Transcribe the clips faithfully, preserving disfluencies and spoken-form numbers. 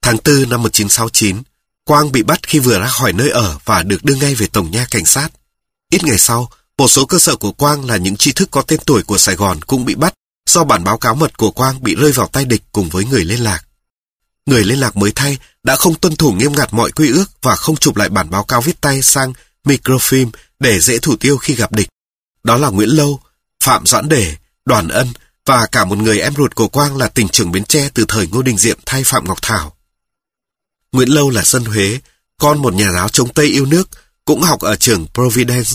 Tháng tư năm một nghìn chín trăm sáu mươi chín, Quang bị bắt khi vừa ra khỏi nơi ở và được đưa ngay về Tổng nha Cảnh sát. Ít ngày sau, một số cơ sở của Quang là những tri thức có tên tuổi của Sài Gòn cũng bị bắt do bản báo cáo mật của Quang bị rơi vào tay địch cùng với người liên lạc. Người liên lạc mới thay đã không tuân thủ nghiêm ngặt mọi quy ước và không chụp lại bản báo cáo viết tay sang microfilm để dễ thủ tiêu khi gặp địch. Đó là Nguyễn Lâu, Phạm Doãn Để, Đoàn Ân và cả một người em ruột của Quang là tỉnh trưởng Bến Tre từ thời Ngô Đình Diệm thay Phạm Ngọc Thảo. Nguyễn Lâu là dân Huế, con một nhà giáo chống Tây yêu nước, cũng học ở trường Providence.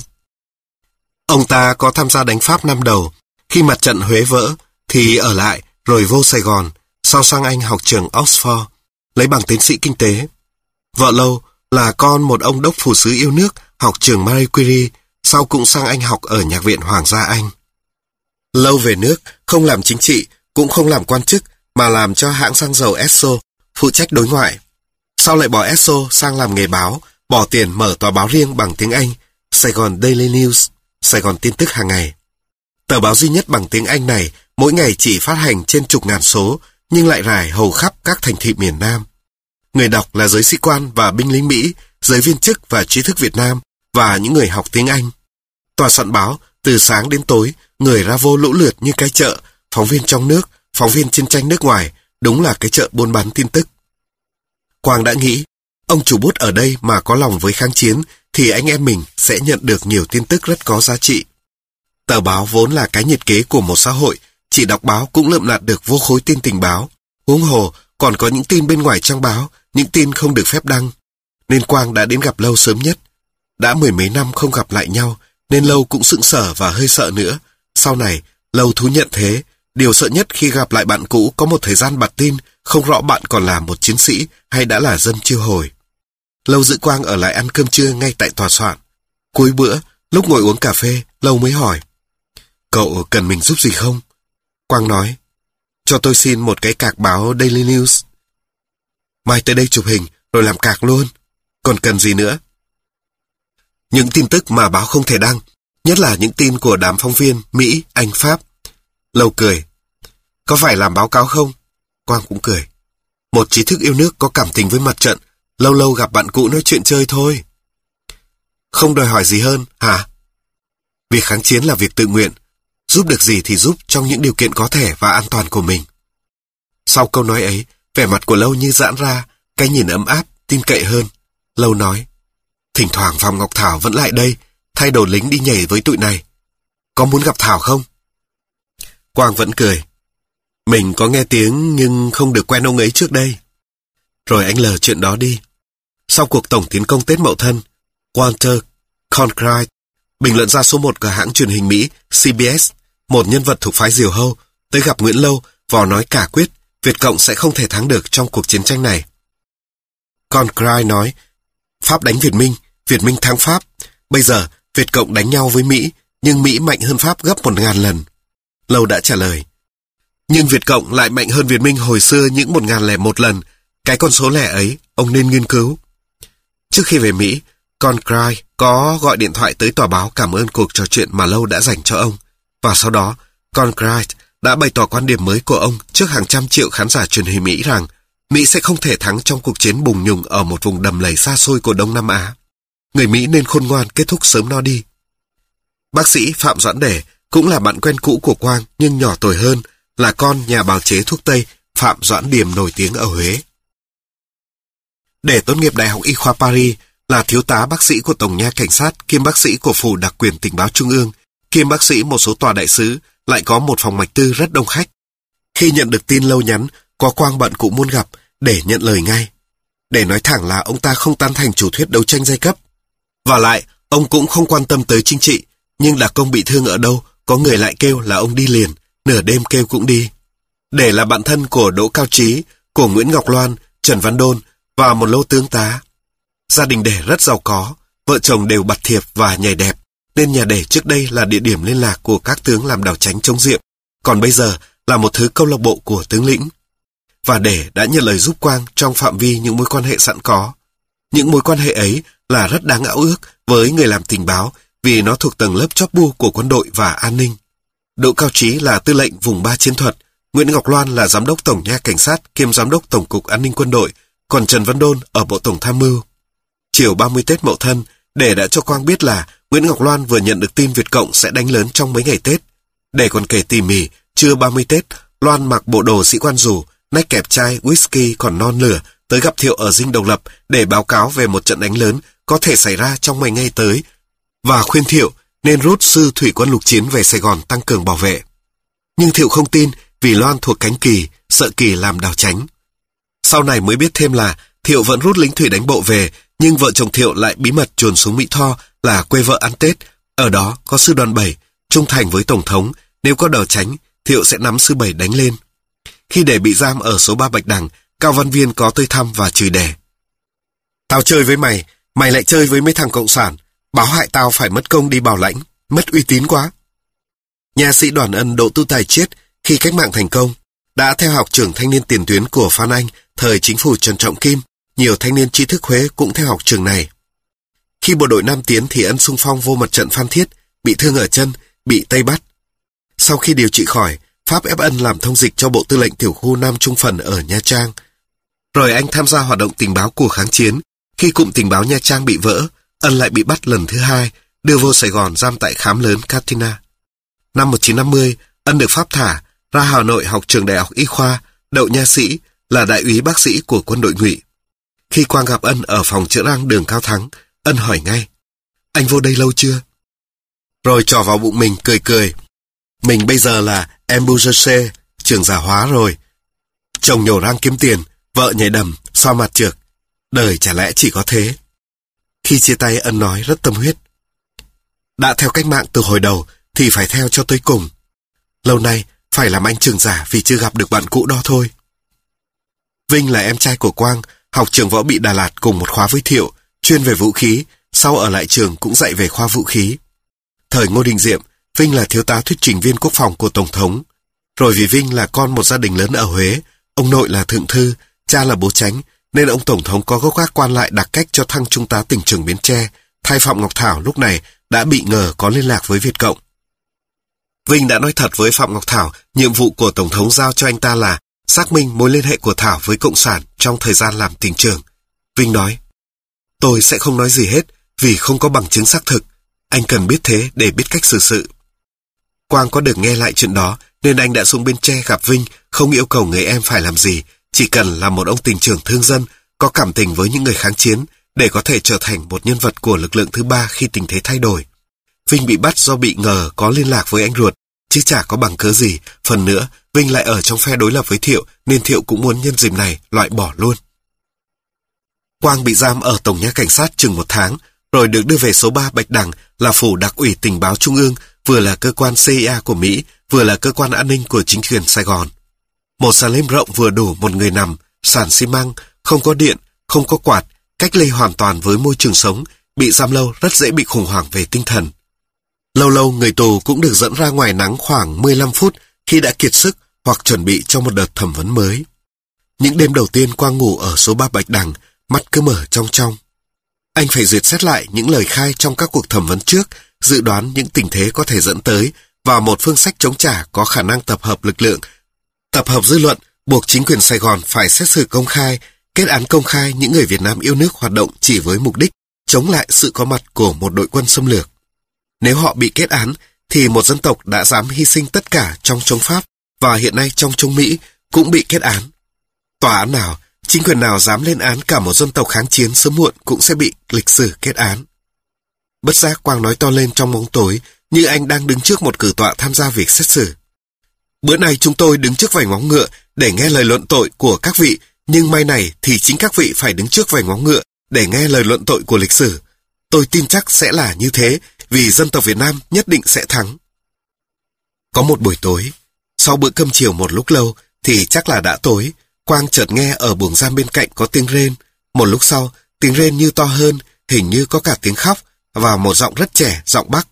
Ông ta có tham gia đánh Pháp năm đầu, khi mặt trận Huế vỡ thì ở lại rồi vô Sài Gòn, sau sang Anh học trường Oxford, lấy bằng tiến sĩ kinh tế. Vợ Lâu là con một ông đốc phủ sứ yêu nước, học trường Marie Curie, sau cũng sang Anh học ở Nhạc viện Hoàng gia Anh. Lâu về nước, không làm chính trị, cũng không làm quan chức, mà làm cho hãng xăng dầu Esso, phụ trách đối ngoại. Sau lại bỏ Esso sang làm nghề báo, bỏ tiền mở tòa báo riêng bằng tiếng Anh, Sài Gòn Daily News, Sài Gòn tin tức hàng ngày. Tờ báo duy nhất bằng tiếng Anh này mỗi ngày chỉ phát hành trên chục ngàn số, nhưng lại rải hầu khắp các thành thị miền Nam. Người đọc là giới sĩ quan và binh lính Mỹ, giới viên chức và trí thức Việt Nam, và những người học tiếng Anh. Tòa soạn báo, từ sáng đến tối, người ra vô lũ lượt như cái chợ, phóng viên trong nước, phóng viên chiến tranh nước ngoài, đúng là cái chợ buôn bán tin tức. Quang đã nghĩ, ông chủ bút ở đây mà có lòng với kháng chiến, thì anh em mình sẽ nhận được nhiều tin tức rất có giá trị. Tờ báo vốn là cái nhiệt kế của một xã hội, chỉ đọc báo cũng lượm lặt được vô khối tin tình báo. Huống hồ, còn có những tin bên ngoài trang báo, những tin không được phép đăng. Nên Quang đã đến gặp Lâu sớm nhất. Đã mười mấy năm không gặp lại nhau, nên Lâu cũng sững sờ và hơi sợ nữa. Sau này, Lâu thú nhận thế, điều sợ nhất khi gặp lại bạn cũ có một thời gian bặt tin, không rõ bạn còn là một chiến sĩ hay đã là dân chiêu hồi. Lâu giữ Quang ở lại ăn cơm trưa ngay tại tòa soạn. Cuối bữa, lúc ngồi uống cà phê, Lâu mới hỏi, cậu cần mình giúp gì không? Quang nói, cho tôi xin một cái cạc báo Daily News. Mai tới đây chụp hình, rồi làm cạc luôn. Còn cần gì nữa? Những tin tức mà báo không thể đăng, nhất là những tin của đám phóng viên Mỹ, Anh, Pháp. Lâu cười, có phải làm báo cáo không? Quang cũng cười. Một trí thức yêu nước có cảm tình với mặt trận, lâu lâu gặp bạn cũ nói chuyện chơi thôi. Không đòi hỏi gì hơn, hả? Việc kháng chiến là việc tự nguyện, giúp được gì thì giúp trong những điều kiện có thể và an toàn của mình. Sau câu nói ấy, vẻ mặt của Lâu như giãn ra, cái nhìn ấm áp, tin cậy hơn. Lâu nói, thỉnh thoảng Phạm Ngọc Thảo vẫn lại đây, thay đồ lính đi nhảy với tụi này. Có muốn gặp Thảo không? Quang vẫn cười. Mình có nghe tiếng nhưng không được quen ông ấy trước đây. Rồi anh lờ chuyện đó đi. Sau cuộc tổng tiến công Tết Mậu Thân, Walter Cronkite, bình luận gia số một của hãng truyền hình Mỹ C B S, một nhân vật thuộc phái Diều Hâu, tới gặp Nguyễn Lâu, vò nói cả quyết Việt Cộng sẽ không thể thắng được trong cuộc chiến tranh này. Cronkite nói, Pháp đánh Việt Minh, Việt Minh thắng Pháp. Bây giờ, Việt Cộng đánh nhau với Mỹ, nhưng Mỹ mạnh hơn Pháp gấp một ngàn lần. Lâu đã trả lời, nhưng Việt Cộng lại mạnh hơn Việt Minh hồi xưa những một ngàn lẻ một lần. Cái con số lẻ ấy, ông nên nghiên cứu. Trước khi về Mỹ, Cronkite có gọi điện thoại tới tòa báo cảm ơn cuộc trò chuyện mà Lâu đã dành cho ông. Và sau đó, Cronkite đã bày tỏ quan điểm mới của ông trước hàng trăm triệu khán giả truyền hình Mỹ rằng Mỹ sẽ không thể thắng trong cuộc chiến bùng nhùng ở một vùng đầm lầy xa xôi của Đông Nam Á. Người Mỹ nên khôn ngoan kết thúc sớm nó đi. Bác sĩ Phạm Doãn Để cũng là bạn quen cũ của Quang nhưng nhỏ tuổi hơn, là con nhà bào chế thuốc Tây Phạm Doãn Điềm nổi tiếng ở Huế. Để tốt nghiệp Đại học Y khoa Paris, là thiếu tá bác sĩ của Tổng nha Cảnh sát, kiêm bác sĩ của Phủ Đặc quyền Tình báo Trung ương, kiêm bác sĩ một số tòa đại sứ, lại có một phòng mạch tư rất đông khách. Khi nhận được tin Lâu nhắn, có Quang bận cũng muốn gặp, để nhận lời ngay. Để nói thẳng là ông ta không tán thành chủ thuyết đấu tranh giai cấp. Và lại, ông cũng không quan tâm tới chính trị, nhưng Đặc Công bị thương ở đâu, có người lại kêu là ông đi liền, nửa đêm kêu cũng đi. Để là bạn thân của Đỗ Cao Trí, của Nguyễn Ngọc Loan, Trần Văn Đôn và một lô tướng tá. Gia đình Để rất giàu có, vợ chồng đều bặt thiệp và nhảy đẹp, nên nhà Để trước đây là địa điểm liên lạc của các tướng làm đảo tránh chống Diệm, còn bây giờ là một thứ câu lạc bộ của tướng lĩnh. Và Để đã nhận lời giúp Quang trong phạm vi những mối quan hệ sẵn có. Những mối quan hệ ấy là rất đáng ao ước với người làm tình báo vì nó thuộc tầng lớp chóp bu của quân đội và an ninh. Đỗ Cao Trí là tư lệnh vùng ba chiến thuật, Nguyễn Ngọc Loan là giám đốc Tổng nha Cảnh sát kiêm giám đốc Tổng cục An ninh Quân đội còn Trần Văn Đôn ở Bộ Tổng Tham mưu. Chiều ba mươi Tết Mậu Thân, Đề đã cho Quang biết là Nguyễn Ngọc Loan vừa nhận được tin Việt Cộng sẽ đánh lớn trong mấy ngày Tết. Đề còn kể tỉ mỉ, trưa ba mươi Tết, Loan mặc bộ đồ sĩ quan dù, nách kẹp chai whisky còn non lửa, tới gặp Thiệu ở Dinh Độc Lập để báo cáo về một trận đánh lớn có thể xảy ra trong mấy ngày tới, và khuyên Thiệu nên rút sư thủy quân lục chiến về Sài Gòn tăng cường bảo vệ. Nhưng Thiệu không tin vì Loan thuộc cánh Kỳ, sợ Kỳ làm đào tránh. Sau này mới biết thêm là Thiệu vẫn rút lính thủy đánh bộ về, nhưng vợ chồng Thiệu lại bí mật chuồn xuống Mỹ Tho là quê vợ ăn Tết. Ở đó có sư đoàn bảy, trung thành với Tổng thống, nếu có đào tránh, Thiệu sẽ nắm sư bảy đánh lên. Khi Đề bị giam ở số ba Bạch Đằng, Cao Văn Viên có tới thăm và chửi Đề. Tao chơi với mày, mày lại chơi với mấy thằng cộng sản, báo hại tao phải mất công đi bảo lãnh, mất uy tín quá. Nha sĩ Đoàn Ân Đỗ Tu Tài chết khi cách mạng thành công, đã theo học trường thanh niên tiền tuyến của Phan Anh thời chính phủ Trần Trọng Kim. Nhiều thanh niên trí thức Huế cũng theo học trường này. Khi bộ đội Nam tiến thì Ân xung phong vô mặt trận Phan Thiết, bị thương ở chân, bị Tây bắt. Sau khi điều trị khỏi, Pháp ép Ân làm thông dịch cho Bộ Tư lệnh Tiểu khu Nam Trung Phần ở Nha Trang. Rồi anh tham gia hoạt động tình báo của kháng chiến. Khi cụm tình báo Nha Trang bị vỡ, Ân lại bị bắt lần thứ hai, đưa vô Sài Gòn giam tại khám lớn Katina. Năm một nghìn chín trăm năm mươi, Ân được Pháp thả, ra Hà Nội học trường đại học y khoa, đậu nha sĩ, là đại úy bác sĩ của quân đội Ngụy. Khi Quang gặp Ân ở phòng chữa răng đường Cao Thắng, Ân hỏi ngay, anh vô đây lâu chưa? Rồi trò vào bụng mình cười cười. Mình bây giờ là embouchure, trường giả hóa rồi. Chồng nhổ răng kiếm tiền, vợ nhảy đầm, xoa mặt trược. Đời chả lẽ chỉ có thế. Khi chia tay Ân nói rất tâm huyết. Đã theo cách mạng từ hồi đầu thì phải theo cho tới cùng. Lâu nay phải làm anh trường giả vì chưa gặp được bạn cũ đó thôi. Vinh là em trai của Quang, học trường võ bị Đà Lạt cùng một khóa với Thiệu, chuyên về vũ khí, sau ở lại trường cũng dạy về khoa vũ khí. Thời Ngô Đình Diệm, Vinh là thiếu tá thuyết trình viên quốc phòng của Tổng thống. Rồi vì Vinh là con một gia đình lớn ở Huế, ông nội là thượng thư, cha là bố chánh, nên ông Tổng thống có gốc gác quan lại đặc cách cho thăng trung tá tỉnh trưởng Bến Tre, thay Phạm Ngọc Thảo lúc này đã bị ngờ có liên lạc với Việt Cộng. Vinh đã nói thật với Phạm Ngọc Thảo, nhiệm vụ của Tổng thống giao cho anh ta là xác minh mối liên hệ của Thảo với Cộng sản trong thời gian làm tỉnh trưởng. Vinh nói, tôi sẽ không nói gì hết vì không có bằng chứng xác thực. Anh cần biết thế để biết cách xử sự. Quang có được nghe lại chuyện đó nên anh đã xuống Bến Tre gặp Vinh, không yêu cầu người em phải làm gì, chỉ cần là một ông tỉnh trưởng thương dân, có cảm tình với những người kháng chiến để có thể trở thành một nhân vật của lực lượng thứ ba khi tình thế thay đổi. Vinh bị bắt do bị ngờ có liên lạc với anh ruột, chứ chả có bằng cớ gì. Phần nữa, Vinh lại ở trong phe đối lập với Thiệu, nên Thiệu cũng muốn nhân dịp này loại bỏ luôn. Quang bị giam ở Tổng nha Cảnh sát chừng một tháng, rồi được đưa về số ba Bạch Đằng là phủ đặc ủy tình báo Trung ương, vừa là cơ quan xê i a của Mỹ, vừa là cơ quan an ninh của chính quyền Sài Gòn. Một sàn lêm rộng vừa đủ một người nằm, sàn xi măng, không có điện, không có quạt, cách ly hoàn toàn với môi trường sống, bị giam lâu rất dễ bị khủng hoảng về tinh thần. Lâu lâu người tù cũng được dẫn ra ngoài nắng khoảng mười lăm phút khi đã kiệt sức hoặc chuẩn bị cho một đợt thẩm vấn mới. Những đêm đầu tiên Quang ngủ ở số ba Bạch Đằng, mắt cứ mở trong trong. Anh phải duyệt xét lại những lời khai trong các cuộc thẩm vấn trước, dự đoán những tình thế có thể dẫn tới, và một phương sách chống trả có khả năng tập hợp lực lượng, tập hợp dư luận, buộc chính quyền Sài Gòn phải xét xử công khai, kết án công khai những người Việt Nam yêu nước hoạt động chỉ với mục đích chống lại sự có mặt của một đội quân xâm lược. Nếu họ bị kết án, thì một dân tộc đã dám hy sinh tất cả trong chống Pháp và hiện nay trong chống Mỹ cũng bị kết án. Tòa án nào, chính quyền nào dám lên án cả một dân tộc kháng chiến sớm muộn cũng sẽ bị lịch sử kết án. Bất giác Quang nói to lên trong bóng tối, như anh đang đứng trước một cử tọa tham gia việc xét xử. Bữa nay chúng tôi đứng trước vành móng ngựa để nghe lời luận tội của các vị, nhưng mai này thì chính các vị phải đứng trước vành móng ngựa để nghe lời luận tội của lịch sử. Tôi tin chắc sẽ là như thế, vì dân tộc Việt Nam nhất định sẽ thắng. Có một buổi tối, sau bữa cơm chiều một lúc lâu thì chắc là đã tối, Quang chợt nghe ở buồng giam bên cạnh có tiếng rên. Một lúc sau, tiếng rên như to hơn, hình như có cả tiếng khóc, và một giọng rất trẻ, giọng Bắc.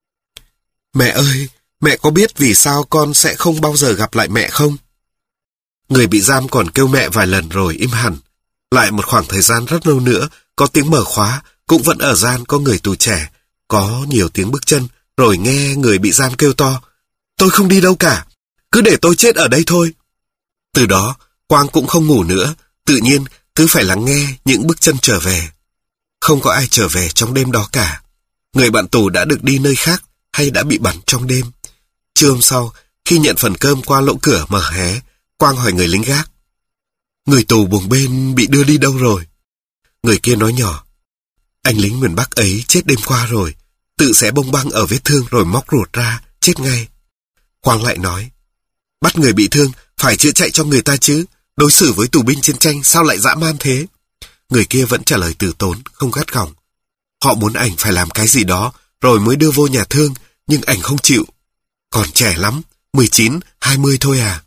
Mẹ ơi, mẹ có biết vì sao con sẽ không bao giờ gặp lại mẹ không? Người bị giam còn kêu mẹ vài lần rồi im hẳn. Lại một khoảng thời gian rất lâu nữa, có tiếng mở khóa, cũng vẫn ở gian có người tù trẻ. Có nhiều tiếng bước chân, rồi nghe người bị giam kêu to. Tôi không đi đâu cả, cứ để tôi chết ở đây thôi. Từ đó, Quang cũng không ngủ nữa. Tự nhiên, cứ phải lắng nghe những bước chân trở về. Không có ai trở về trong đêm đó cả. Người bạn tù đã được đi nơi khác hay đã bị bắn trong đêm. Trưa hôm sau, khi nhận phần cơm qua lỗ cửa mở hé, Quang hỏi người lính gác: người tù buồng bên bị đưa đi đâu rồi? Người kia nói nhỏ: anh lính miền Bắc ấy chết đêm qua rồi, tự xé bông băng ở vết thương rồi móc ruột ra, chết ngay. Quang lại nói: bắt người bị thương phải chữa chạy cho người ta chứ, đối xử với tù binh chiến tranh sao lại dã man thế? Người kia vẫn trả lời từ tốn, không gắt gỏng: họ muốn ảnh phải làm cái gì đó rồi mới đưa vô nhà thương, nhưng ảnh không chịu. Còn trẻ lắm, mười chín, hai mươi thôi à.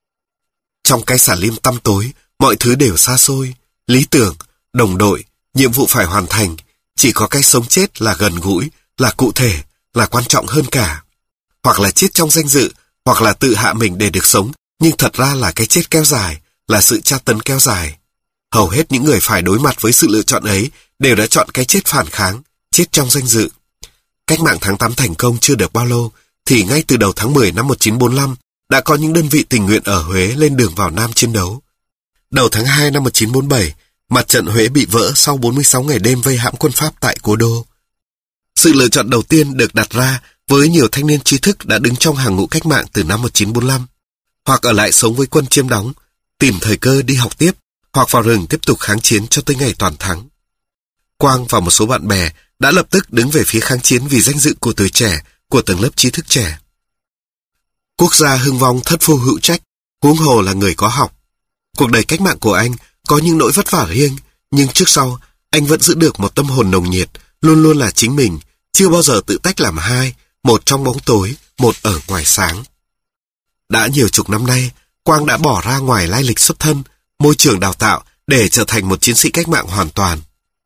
Trong cái xà lim tăm tối, mọi thứ đều xa xôi, lý tưởng, đồng đội, nhiệm vụ phải hoàn thành. Chỉ có cái sống chết là gần gũi, là cụ thể, là quan trọng hơn cả. Hoặc là chết trong danh dự, hoặc là tự hạ mình để được sống, nhưng thật ra là cái chết kéo dài, là sự tra tấn kéo dài. Hầu hết những người phải đối mặt với sự lựa chọn ấy đều đã chọn cái chết phản kháng, chết trong danh dự. Cách mạng tháng tám thành công chưa được bao lâu, thì ngay từ đầu tháng mười năm một nghìn chín trăm bốn mươi lăm đã có những đơn vị tình nguyện ở Huế lên đường vào Nam chiến đấu. Đầu tháng hai năm một nghìn chín trăm bốn mươi bảy, mặt trận Huế bị vỡ sau bốn mươi sáu ngày đêm vây hãm quân Pháp tại cố đô. Sự lựa chọn đầu tiên được đặt ra với nhiều thanh niên trí thức đã đứng trong hàng ngũ cách mạng từ năm một nghìn chín trăm bốn mươi lăm, hoặc ở lại sống với quân chiếm đóng, tìm thời cơ đi học tiếp, hoặc vào rừng tiếp tục kháng chiến cho tới ngày toàn thắng. Quang và một số bạn bè đã lập tức đứng về phía kháng chiến vì danh dự của tuổi trẻ, của tầng lớp trí thức trẻ. Quốc gia hưng vong thất phu hữu trách, huống hồ là người có học. Cuộc đời cách mạng của anh có những nỗi vất vả riêng, nhưng trước sau anh vẫn giữ được một tâm hồn nồng nhiệt, luôn luôn là chính mình, chưa bao giờ tự tách làm hai, một trong bóng tối, một ở ngoài sáng. Đã nhiều chục năm nay, Quang đã bỏ ra ngoài lai lịch xuất thân, môi trường đào tạo để trở thành một chiến sĩ cách mạng hoàn toàn.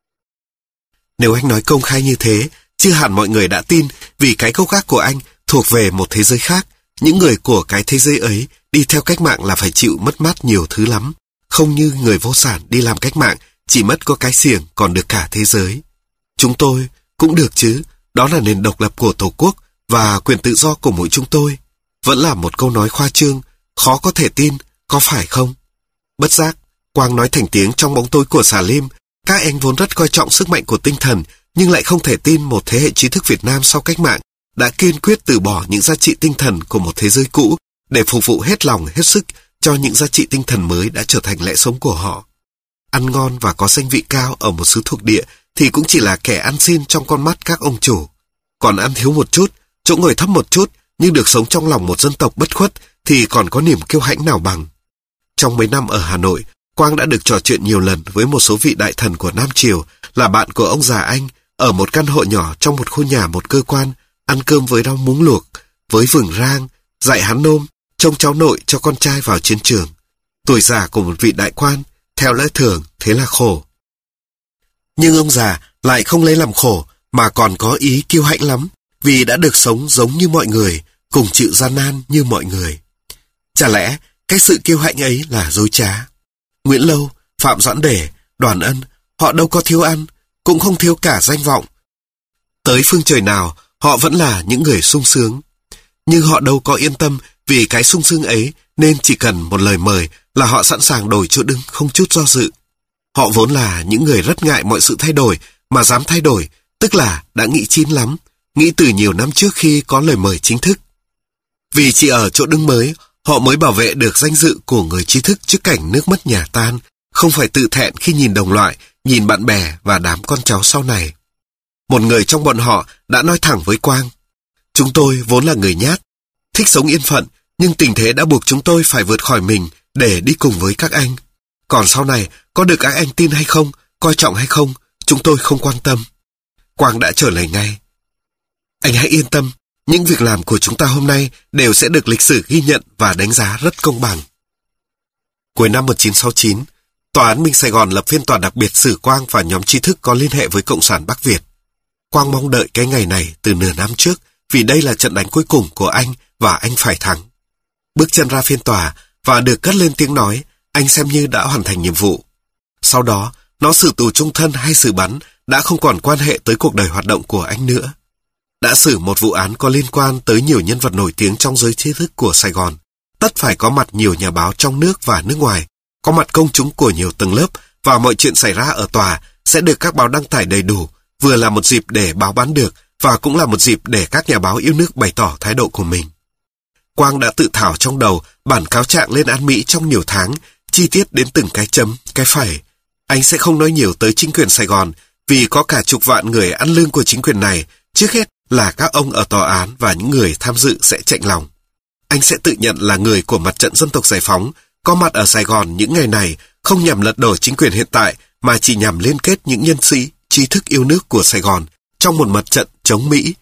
Nếu anh nói công khai như thế, chưa hẳn mọi người đã tin, vì cái gốc gác của anh thuộc về một thế giới khác. Những người của cái thế giới ấy đi theo cách mạng là phải chịu mất mát nhiều thứ lắm. Không như người vô sản đi làm cách mạng, chỉ mất có cái xiềng còn được cả thế giới. Chúng tôi cũng được chứ, đó là nền độc lập của Tổ quốc và quyền tự do của mỗi chúng tôi. Vẫn là một câu nói khoa trương, khó có thể tin, có phải không? Bất giác, Quang nói thành tiếng trong bóng tối của xà lim. Các anh vốn rất coi trọng sức mạnh của tinh thần, nhưng lại không thể tin một thế hệ trí thức Việt Nam sau cách mạng đã kiên quyết từ bỏ những giá trị tinh thần của một thế giới cũ để phục vụ hết lòng hết sức cho những giá trị tinh thần mới đã trở thành lẽ sống của họ. Ăn ngon và có danh vị cao ở một xứ thuộc địa thì cũng chỉ là kẻ ăn xin trong con mắt các ông chủ. Còn ăn thiếu một chút, chỗ ngồi thấp một chút, nhưng được sống trong lòng một dân tộc bất khuất thì còn có niềm kiêu hãnh nào bằng. Trong mấy năm ở Hà Nội, Quang đã được trò chuyện nhiều lần với một số vị đại thần của Nam Triều, là bạn của ông già anh, ở một căn hộ nhỏ trong một khu nhà một cơ quan, ăn cơm với rau muống luộc, với vừng rang, dạy hắn nôm, trông cháu nội cho con trai vào chiến trường. Tuổi già của một vị đại quan, theo lẽ thường, thế là khổ. Nhưng ông già lại không lấy làm khổ, mà còn có ý kiêu hãnh lắm, vì đã được sống giống như mọi người, cùng chịu gian nan như mọi người. Chả lẽ cái sự kiêu hãnh ấy là dối trá? Nguyễn Lâu, Phạm Doãn Để, Đoàn Ân, họ đâu có thiếu ăn, cũng không thiếu cả danh vọng. Tới phương trời nào, họ vẫn là những người sung sướng. Nhưng họ đâu có yên tâm vì cái sung sướng ấy, nên chỉ cần một lời mời là họ sẵn sàng đổi chỗ đứng không chút do dự. Họ vốn là những người rất ngại mọi sự thay đổi, mà dám thay đổi, tức là đã nghĩ chín lắm, nghĩ từ nhiều năm trước khi có lời mời chính thức. Vì chỉ ở chỗ đứng mới, họ mới bảo vệ được danh dự của người trí thức trước cảnh nước mất nhà tan, không phải tự thẹn khi nhìn đồng loại, nhìn bạn bè và đám con cháu sau này. Một người trong bọn họ đã nói thẳng với Quang: chúng tôi vốn là người nhát, thích sống yên phận, nhưng tình thế đã buộc chúng tôi phải vượt khỏi mình để đi cùng với các anh. Còn sau này, có được các anh tin hay không, coi trọng hay không, chúng tôi không quan tâm. Quang đã trả lời ngay: anh hãy yên tâm, những việc làm của chúng ta hôm nay đều sẽ được lịch sử ghi nhận và đánh giá rất công bằng. Cuối năm một nghìn chín trăm sáu mươi chín, Tòa án Minh Sài Gòn lập phiên tòa đặc biệt xử Quang và nhóm trí thức có liên hệ với Cộng sản Bắc Việt. Quang mong đợi cái ngày này từ nửa năm trước, vì đây là trận đánh cuối cùng của anh và anh phải thắng. Bước chân ra phiên tòa và được cất lên tiếng nói, anh xem như đã hoàn thành nhiệm vụ. Sau đó, nó xử tù chung thân hay xử bắn đã không còn quan hệ tới cuộc đời hoạt động của anh nữa. Đã xử một vụ án có liên quan tới nhiều nhân vật nổi tiếng trong giới trí thức của Sài Gòn. Tất phải có mặt nhiều nhà báo trong nước và nước ngoài, có mặt công chúng của nhiều tầng lớp và mọi chuyện xảy ra ở tòa sẽ được các báo đăng tải đầy đủ, vừa là một dịp để báo bán được và cũng là một dịp để các nhà báo yêu nước bày tỏ thái độ của mình. Quang đã tự thảo trong đầu bản cáo trạng lên án Mỹ trong nhiều tháng, chi tiết đến từng cái chấm, cái phẩy. Anh sẽ không nói nhiều tới chính quyền Sài Gòn vì có cả chục vạn người ăn lương của chính quyền này, trước hết là các ông ở tòa án và những người tham dự sẽ chạnh lòng. Anh sẽ tự nhận là người của mặt trận dân tộc giải phóng, có mặt ở Sài Gòn những ngày này không nhằm lật đổ chính quyền hiện tại mà chỉ nhằm liên kết những nhân sĩ, trí thức yêu nước của Sài Gòn trong một mặt trận chống Mỹ.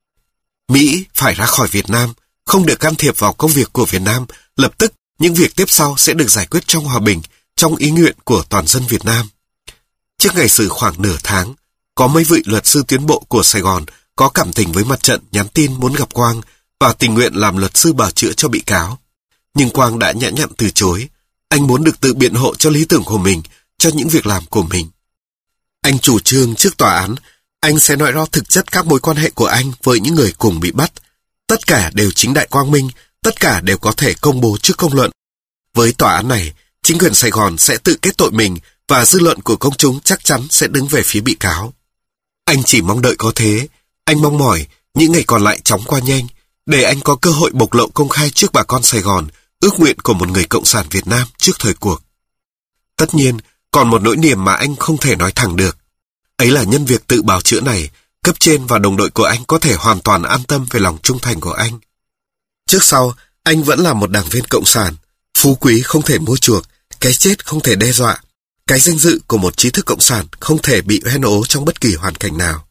Mỹ phải ra khỏi Việt Nam, không được can thiệp vào công việc của Việt Nam, lập tức những việc tiếp sau sẽ được giải quyết trong hòa bình, trong ý nguyện của toàn dân Việt Nam. Trước ngày xử khoảng nửa tháng, có mấy vị luật sư tuyến bộ của Sài Gòn có cảm tình với mặt trận nhắn tin muốn gặp Quang và tình nguyện làm luật sư bào chữa cho bị cáo. Nhưng Quang đã nhã nhặn từ chối. Anh muốn được tự biện hộ cho lý tưởng của mình, cho những việc làm của mình. Anh chủ trương trước tòa án, anh sẽ nói rõ thực chất các mối quan hệ của anh với những người cùng bị bắt. Tất cả đều chính đại quang minh, tất cả đều có thể công bố trước công luận. Với tòa án này, chính quyền Sài Gòn sẽ tự kết tội mình và dư luận của công chúng chắc chắn sẽ đứng về phía bị cáo. Anh chỉ mong đợi có thế. Anh mong mỏi những ngày còn lại chóng qua nhanh, để anh có cơ hội bộc lộ công khai trước bà con Sài Gòn ước nguyện của một người cộng sản Việt Nam trước thời cuộc. Tất nhiên, còn một nỗi niềm mà anh không thể nói thẳng được. Ấy là nhân việc tự bào chữa này, cấp trên và đồng đội của anh có thể hoàn toàn an tâm về lòng trung thành của anh. Trước sau, anh vẫn là một đảng viên cộng sản. Phú quý không thể mua chuộc, cái chết không thể đe dọa. Cái danh dự của một trí thức cộng sản không thể bị hoen ố trong bất kỳ hoàn cảnh nào.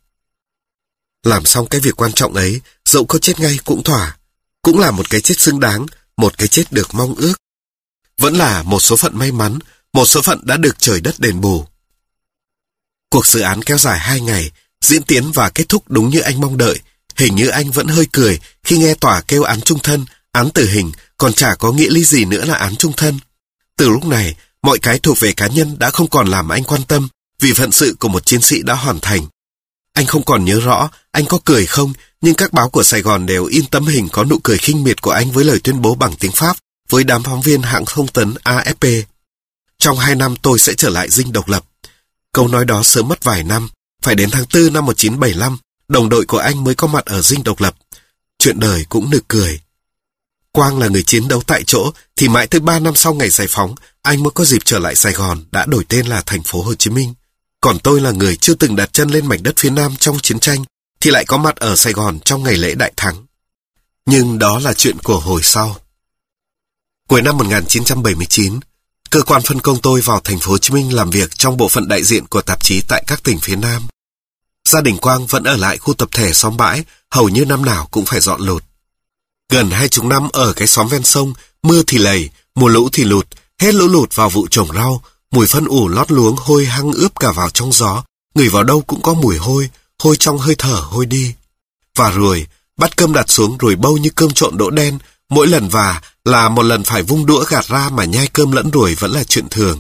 Làm xong cái việc quan trọng ấy, dẫu có chết ngay cũng thỏa. Cũng là một cái chết xứng đáng, một cái chết được mong ước. Vẫn là một số phận may mắn, một số phận đã được trời đất đền bù. Cuộc xử án kéo dài hai ngày, diễn tiến và kết thúc đúng như anh mong đợi. Hình như anh vẫn hơi cười khi nghe tòa kêu án chung thân, án tử hình, còn chả có nghĩa lý gì nữa là án chung thân. Từ lúc này, mọi cái thuộc về cá nhân đã không còn làm anh quan tâm, vì phận sự của một chiến sĩ đã hoàn thành. Anh không còn nhớ rõ anh có cười không, nhưng các báo của Sài Gòn đều in tấm hình có nụ cười khinh miệt của anh với lời tuyên bố bằng tiếng Pháp với đám phóng viên hãng thông tấn a ép pê. Trong hai năm tôi sẽ trở lại dinh độc lập. Câu nói đó sớm mất vài năm, phải đến tháng tư năm một nghìn chín trăm bảy mươi lăm, đồng đội của anh mới có mặt ở dinh độc lập. Chuyện đời cũng nực cười. Quang là người chiến đấu tại chỗ, thì mãi tới ba năm sau ngày giải phóng, anh mới có dịp trở lại Sài Gòn, đã đổi tên là thành phố Hồ Chí Minh. Còn tôi là người chưa từng đặt chân lên mảnh đất phía Nam trong chiến tranh, thì lại có mặt ở Sài Gòn trong ngày lễ đại thắng. Nhưng đó là chuyện của hồi sau. Cuối năm một nghìn chín trăm bảy mươi chín, cơ quan phân công tôi vào thành phố Hồ Chí Minh làm việc trong bộ phận đại diện của tạp chí tại các tỉnh phía Nam. Gia đình Quang vẫn ở lại khu tập thể xóm bãi, hầu như năm nào cũng phải dọn lụt. Gần hai chục năm ở cái xóm ven sông, mưa thì lầy, mùa lũ thì lụt, hết lũ lụt vào vụ trồng rau, mùi phân ủ lót luống hôi hăng ướp cả vào trong gió, người vào đâu cũng có mùi hôi, hôi trong hơi thở hôi đi. Và rồi, bát cơm đặt xuống rồi bâu như cơm trộn đỗ đen, mỗi lần vả là một lần phải vung đũa gạt ra mà nhai cơm lẫn ruồi vẫn là chuyện thường.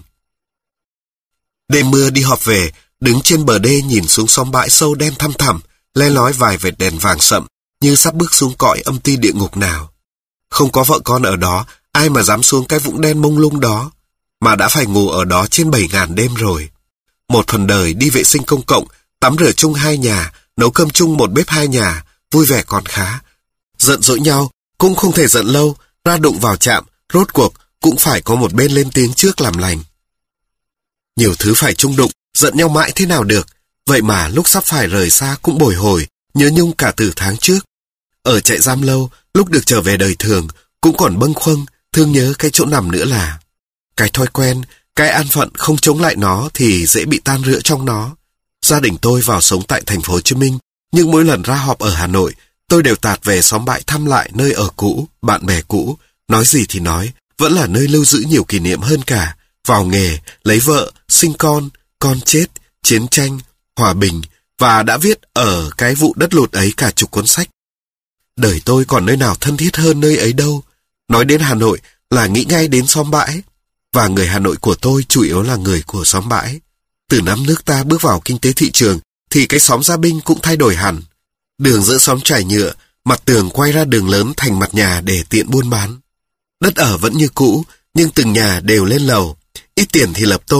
Đêm mưa đi họp về, đứng trên bờ đê nhìn xuống xóm bãi sâu đen thăm thẳm, le lói vài vệt đèn vàng sậm, như sắp bước xuống cõi âm ti địa ngục nào. Không có vợ con ở đó, ai mà dám xuống cái vũng đen mông lung đó, mà đã phải ngủ ở đó trên bảy ngàn đêm rồi. Một phần đời đi vệ sinh công cộng, tắm rửa chung hai nhà, nấu cơm chung một bếp hai nhà, vui vẻ còn khá. Giận dỗi nhau, cũng không thể giận lâu, ra đụng vào chạm, rốt cuộc cũng phải có một bên lên tiếng trước làm lành. Nhiều thứ phải chung đụng, giận nhau mãi thế nào được, vậy mà lúc sắp phải rời xa cũng bồi hồi, nhớ nhung cả từ tháng trước. Ở trại giam lâu, lúc được trở về đời thường, cũng còn bâng khuâng, thương nhớ cái chỗ nằm nữa là. Cái thói quen, cái an phận không chống lại nó thì dễ bị tan rã trong nó. Gia đình tôi vào sống tại thành phố Hồ Chí Minh, nhưng mỗi lần ra họp ở Hà Nội, tôi đều tạt về xóm bãi thăm lại nơi ở cũ, bạn bè cũ. Nói gì thì nói, vẫn là nơi lưu giữ nhiều kỷ niệm hơn cả. Vào nghề, lấy vợ, sinh con, con chết, chiến tranh, hòa bình, và đã viết ở cái vụ đất lụt ấy cả chục cuốn sách. Đời tôi còn nơi nào thân thiết hơn nơi ấy đâu. Nói đến Hà Nội là nghĩ ngay đến xóm bãi. Và người Hà Nội của tôi chủ yếu là người của xóm bãi. Từ năm nước ta bước vào kinh tế thị trường, thì cái xóm Gia Binh cũng thay đổi hẳn. Đường giữa xóm trải nhựa, mặt tường quay ra đường lớn thành mặt nhà để tiện buôn bán. Đất ở vẫn như cũ, nhưng từng nhà đều lên lầu. Ít tiền thì lập tôn,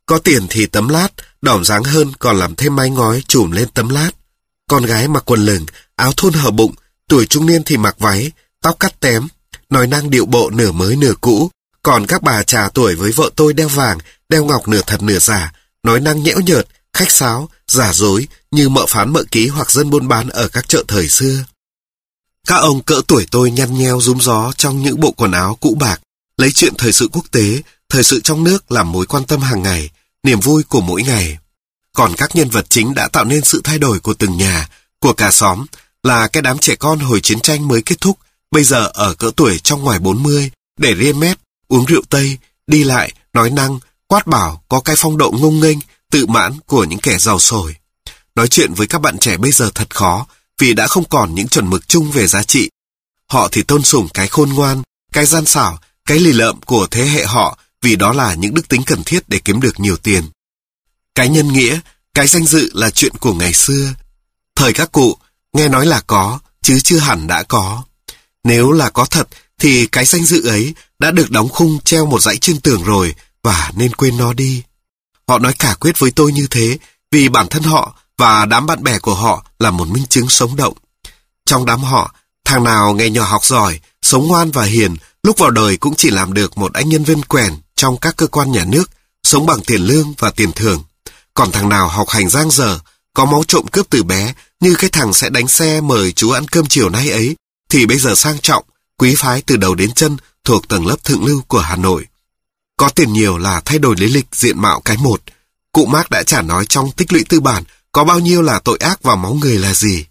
Có tiền thì tấm lát, đỏm dáng hơn còn làm thêm mái ngói trùm lên tấm lát. Con gái mặc quần lửng, áo thun hở bụng, tuổi trung niên thì mặc váy, tóc cắt tém, nói năng điệu bộ nửa mới nửa cũ. Còn các bà trà tuổi với vợ tôi đeo vàng, đeo ngọc nửa thật nửa giả, nói năng nhẽo nhợt, khách sáo, giả dối như mợ phán mợ ký hoặc dân buôn bán ở các chợ thời xưa. Các ông cỡ tuổi tôi nhăn nheo rúm gió trong những bộ quần áo cũ bạc, lấy chuyện thời sự quốc tế, thời sự trong nước làm mối quan tâm hàng ngày, niềm vui của mỗi ngày. Còn các nhân vật chính đã tạo nên sự thay đổi của từng nhà, của cả xóm, là cái đám trẻ con hồi chiến tranh mới kết thúc, bây giờ ở cỡ tuổi trong ngoài bốn mươi, để riêng mép, uống rượu Tây, đi lại, nói năng, quát bảo có cái phong độ ngông nghênh, tự mãn của những kẻ giàu sổi. Nói chuyện với các bạn trẻ bây giờ thật khó, vì đã không còn những chuẩn mực chung về giá trị. Họ thì tôn sùng cái khôn ngoan, cái gian xảo, cái lì lợm của thế hệ họ, vì đó là những đức tính cần thiết để kiếm được nhiều tiền. Cái nhân nghĩa, cái danh dự là chuyện của ngày xưa. Thời các cụ, nghe nói là có, chứ chưa hẳn đã có. Nếu là có thật, thì cái danh dự ấy đã được đóng khung treo một dãy trên tường rồi, và nên quên nó đi. Họ nói cả quyết với tôi như thế, vì bản thân họ và đám bạn bè của họ là một minh chứng sống động. Trong đám họ, thằng nào ngày nhỏ học giỏi, sống ngoan và hiền, lúc vào đời cũng chỉ làm được một anh nhân viên quèn trong các cơ quan nhà nước, sống bằng tiền lương và tiền thưởng. Còn thằng nào học hành giang dở, có máu trộm cướp từ bé, như cái thằng sẽ đánh xe mời chú ăn cơm chiều nay ấy, thì bây giờ sang trọng, quý phái từ đầu đến chân thuộc tầng lớp thượng lưu của Hà Nội. Có tiền nhiều là thay đổi lý lịch diện mạo cái một. Cụ Mác đã chả nói trong Tích lũy tư bản có bao nhiêu là tội ác vào máu người là gì.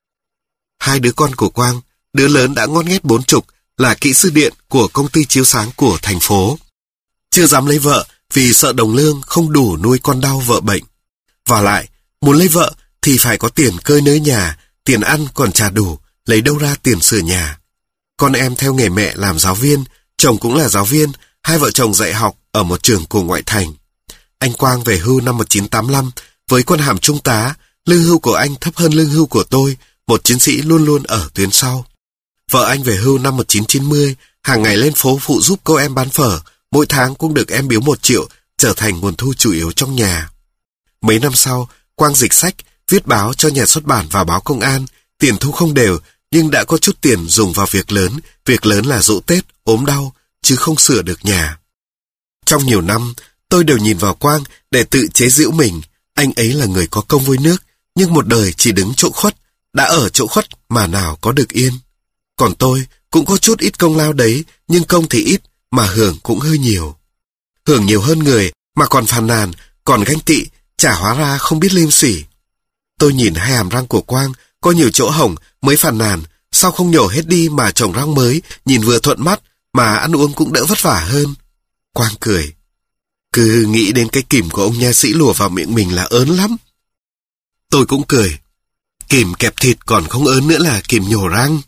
Hai đứa con của Quang, đứa lớn đã ngon nghét bốn chục, là kỹ sư điện của công ty chiếu sáng của thành phố. Chưa dám lấy vợ vì sợ đồng lương không đủ nuôi con đau vợ bệnh. Và lại, muốn lấy vợ thì phải có tiền cơi nới nhà, tiền ăn còn chả đủ, lấy đâu ra tiền sửa nhà. Con em theo nghề mẹ làm giáo viên, chồng cũng là giáo viên, hai vợ chồng dạy học ở một trường của ngoại thành. Anh Quang về hưu năm một nghìn chín trăm tám mươi lăm với quân hàm trung tá, lương hưu của anh thấp hơn lương hưu của tôi, một chiến sĩ luôn luôn ở tuyến sau. Vợ anh về hưu năm một nghìn chín trăm chín mươi, hàng ngày lên phố phụ giúp cô em bán phở, mỗi tháng cũng được em biếu một triệu, trở thành nguồn thu chủ yếu trong nhà. Mấy năm sau, Quang dịch sách, viết báo cho nhà xuất bản và báo Công an, tiền thu không đều, nhưng đã có chút tiền dùng vào việc lớn, việc lớn là giỗ Tết, ốm đau, chứ không sửa được nhà. Trong nhiều năm, tôi đều nhìn vào Quang để tự chế giễu mình, anh ấy là người có công với nước, nhưng một đời chỉ đứng chỗ khuất, đã ở chỗ khuất mà nào có được yên. Còn tôi cũng có chút ít công lao đấy, nhưng công thì ít, mà hưởng cũng hơi nhiều. Hưởng nhiều hơn người, mà còn phàn nàn, còn ganh tị, chả hóa ra không biết liêm sỉ. Tôi nhìn hai hàm răng của Quang, có nhiều chỗ hổng mới phàn nàn, sao không nhổ hết đi mà trồng răng mới, nhìn vừa thuận mắt, mà ăn uống cũng đỡ vất vả hơn. Quang cười. Cứ nghĩ đến cái kìm của ông nha sĩ lùa vào miệng mình là ớn lắm. Tôi cũng cười. Kìm kẹp thịt còn không ớn nữa là kìm nhổ răng.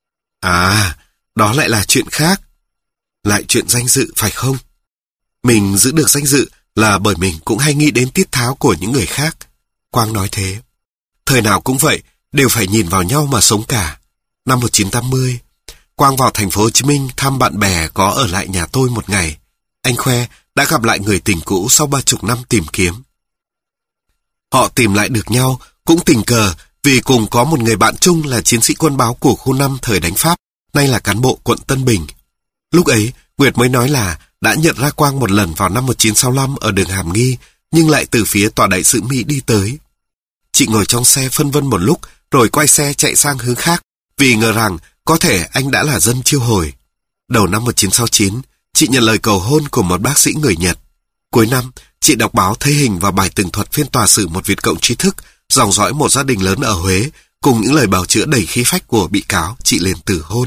À, đó lại là chuyện khác. Lại chuyện danh dự phải không? Mình giữ được danh dự là bởi mình cũng hay nghĩ đến tiết tháo của những người khác. Quang nói thế. Thời nào cũng vậy, đều phải nhìn vào nhau mà sống cả. Năm một nghìn chín trăm tám mươi, Quang vào thành phố Hồ Chí Minh thăm bạn bè có ở lại nhà tôi một ngày. Anh khoe đã gặp lại người tình cũ sau ba chục năm tìm kiếm. Họ tìm lại được nhau cũng tình cờ vì cùng có một người bạn chung là chiến sĩ quân báo của khu năm thời đánh Pháp, nay là cán bộ quận Tân Bình. Lúc ấy, Nguyệt mới nói là đã nhận ra Quang một lần vào năm một nghìn chín trăm sáu mươi lăm ở đường Hàm Nghi, nhưng lại từ phía tòa đại sứ Mỹ đi tới. Chị ngồi trong xe phân vân một lúc, rồi quay xe chạy sang hướng khác, vì ngờ rằng có thể anh đã là dân chiêu hồi. Đầu năm một nghìn chín trăm sáu mươi chín, chị nhận lời cầu hôn của một bác sĩ người Nhật. Cuối năm, chị đọc báo thấy hình và bài tường thuật phiên tòa xử một Việt Cộng trí thức, dòng dõi một gia đình lớn ở Huế, cùng những lời bào chữa đầy khí phách của bị cáo, chị liền từ hôn.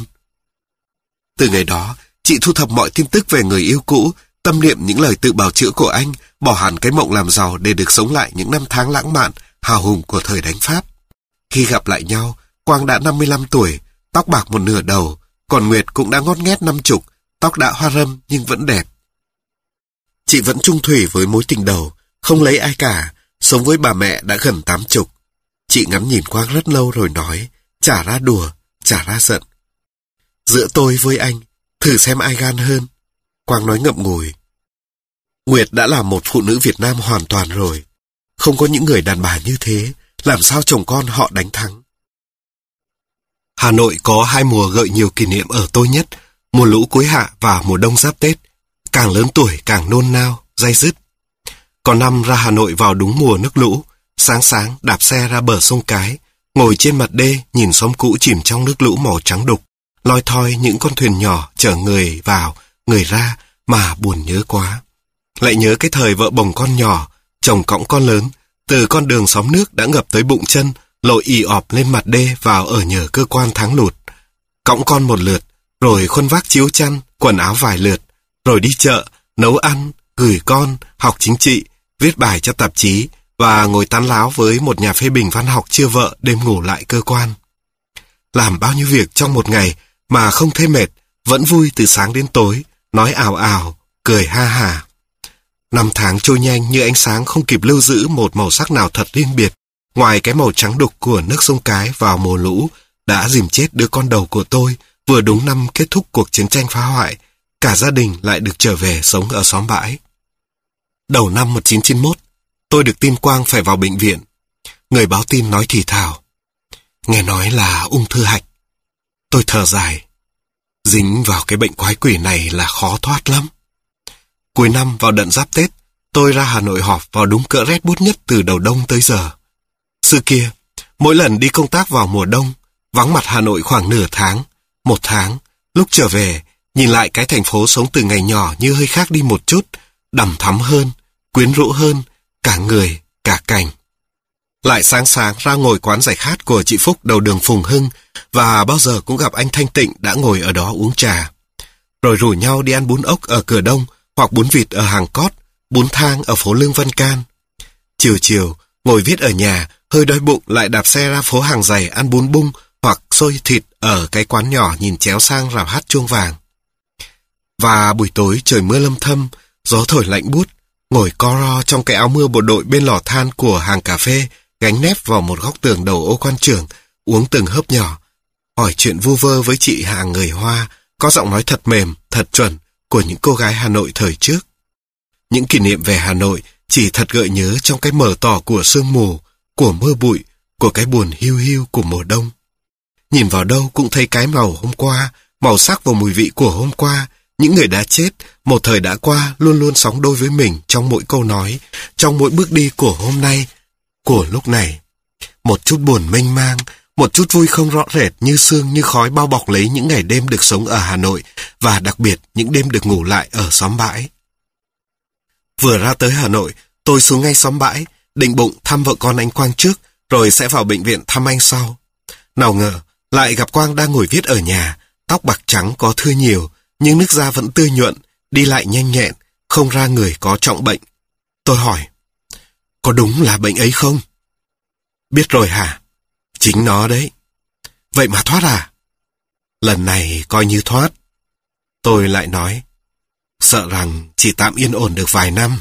Từ ngày đó, chị thu thập mọi tin tức về người yêu cũ, tâm niệm những lời tự bào chữa của anh, bỏ hẳn cái mộng làm giàu để được sống lại những năm tháng lãng mạn, hào hùng của thời đánh Pháp. Khi gặp lại nhau, Quang đã năm mươi lăm tuổi, tóc bạc một nửa đầu, còn Nguyệt cũng đã ngót nghét năm chục, tóc đã hoa râm nhưng vẫn đẹp. Chị vẫn chung thủy với mối tình đầu, không lấy ai cả, sống với bà mẹ đã gần tám chục. Chị ngắm nhìn Quang rất lâu rồi nói, chả ra đùa, chả ra giận. Giữa tôi với anh, thử xem ai gan hơn. Quang nói ngậm ngùi. Nguyệt đã là một phụ nữ Việt Nam hoàn toàn rồi. Không có những người đàn bà như thế, làm sao chồng con họ đánh thắng. Hà Nội có hai mùa gợi nhiều kỷ niệm ở tôi nhất, mùa lũ cuối hạ và mùa đông giáp Tết. Càng lớn tuổi càng nôn nao, day dứt. Có năm ra Hà Nội vào đúng mùa nước lũ, sáng sáng đạp xe ra bờ sông Cái, ngồi trên mặt đê nhìn xóm cũ chìm trong nước lũ màu trắng đục, loi thoi những con thuyền nhỏ chở người vào, người ra mà buồn nhớ quá. Lại nhớ cái thời vợ bồng con nhỏ, chồng cõng con lớn, từ con đường xóm nước đã ngập tới bụng chân, lội ì ọp lên mặt đê vào ở nhờ cơ quan tháng lụt. Cõng con một lượt, rồi khuân vác chiếu chăn, quần áo vài lượt, rồi đi chợ, nấu ăn, gửi con, học chính trị, viết bài cho tạp chí và ngồi tán láo với một nhà phê bình văn học chưa vợ đêm ngủ lại cơ quan. Làm bao nhiêu việc trong một ngày mà không thấy mệt, vẫn vui từ sáng đến tối, nói ào ào, cười ha hả. Năm tháng trôi nhanh như ánh sáng không kịp lưu giữ một màu sắc nào thật riêng biệt, ngoài cái màu trắng đục của nước sông Cái vào mùa lũ đã dìm chết đứa con đầu của tôi vừa đúng năm kết thúc cuộc chiến tranh phá hoại. Cả gia đình lại được trở về sống ở xóm bãi. Đầu năm một nghìn chín trăm chín mươi mốt, tôi được tin Quang phải vào bệnh viện. Người báo tin nói thì thào, nghe nói là ung thư hạch. Tôi thở dài, dính vào cái bệnh quái quỷ này là khó thoát lắm. Cuối năm vào đợt giáp Tết, tôi ra Hà Nội họp vào đúng cỡ rét buốt nhất từ đầu đông tới giờ. Xưa kia, mỗi lần đi công tác vào mùa đông, vắng mặt Hà Nội khoảng nửa tháng, một tháng, lúc trở về, nhìn lại cái thành phố sống từ ngày nhỏ như hơi khác đi một chút, đằm thắm hơn, quyến rũ hơn, cả người, cả cảnh. Lại sáng sáng ra ngồi quán giải khát của chị Phúc đầu đường Phùng Hưng, và bao giờ cũng gặp anh Thanh Tịnh đã ngồi ở đó uống trà. Rồi rủ nhau đi ăn bún ốc ở Cửa Đông, hoặc bún vịt ở Hàng Cót, bún thang ở phố Lương Văn Can. Chiều chiều, ngồi viết ở nhà, hơi đói bụng lại đạp xe ra phố Hàng Giày ăn bún bung hoặc xôi thịt ở cái quán nhỏ nhìn chéo sang rào hát chuông vàng. Và buổi tối trời mưa lâm thâm, gió thổi lạnh buốt, ngồi co ro trong cái áo mưa bộ đội bên lò than của hàng cà phê, gánh nép vào một góc tường đầu ô quan trưởng, uống từng hớp nhỏ, hỏi chuyện vu vơ với chị hàng người Hoa, có giọng nói thật mềm, thật chuẩn của những cô gái Hà Nội thời trước. Những kỷ niệm về Hà Nội chỉ thật gợi nhớ trong cái mờ tỏ của sương mù, của mưa bụi, của cái buồn hiu hiu của mùa đông. Nhìn vào đâu cũng thấy cái màu hôm qua, màu sắc và mùi vị của hôm qua. Những người đã chết, một thời đã qua luôn luôn sóng đôi với mình trong mỗi câu nói, trong mỗi bước đi của hôm nay, của lúc này. Một chút buồn mênh mang, một chút vui không rõ rệt như sương như khói bao bọc lấy những ngày đêm được sống ở Hà Nội và đặc biệt những đêm được ngủ lại ở xóm bãi. Vừa ra tới Hà Nội, tôi xuống ngay xóm bãi, định bụng thăm vợ con anh Quang trước, rồi sẽ vào bệnh viện thăm anh sau. Nào ngờ, lại gặp Quang đang ngồi viết ở nhà, tóc bạc trắng có thưa nhiều, nhưng nước da vẫn tươi nhuận, đi lại nhanh nhẹn, không ra người có trọng bệnh. Tôi hỏi, có đúng là bệnh ấy không? Biết rồi hả? Chính nó đấy. Vậy mà thoát à? Lần này coi như thoát. Tôi lại nói, sợ rằng chỉ tạm yên ổn được vài năm.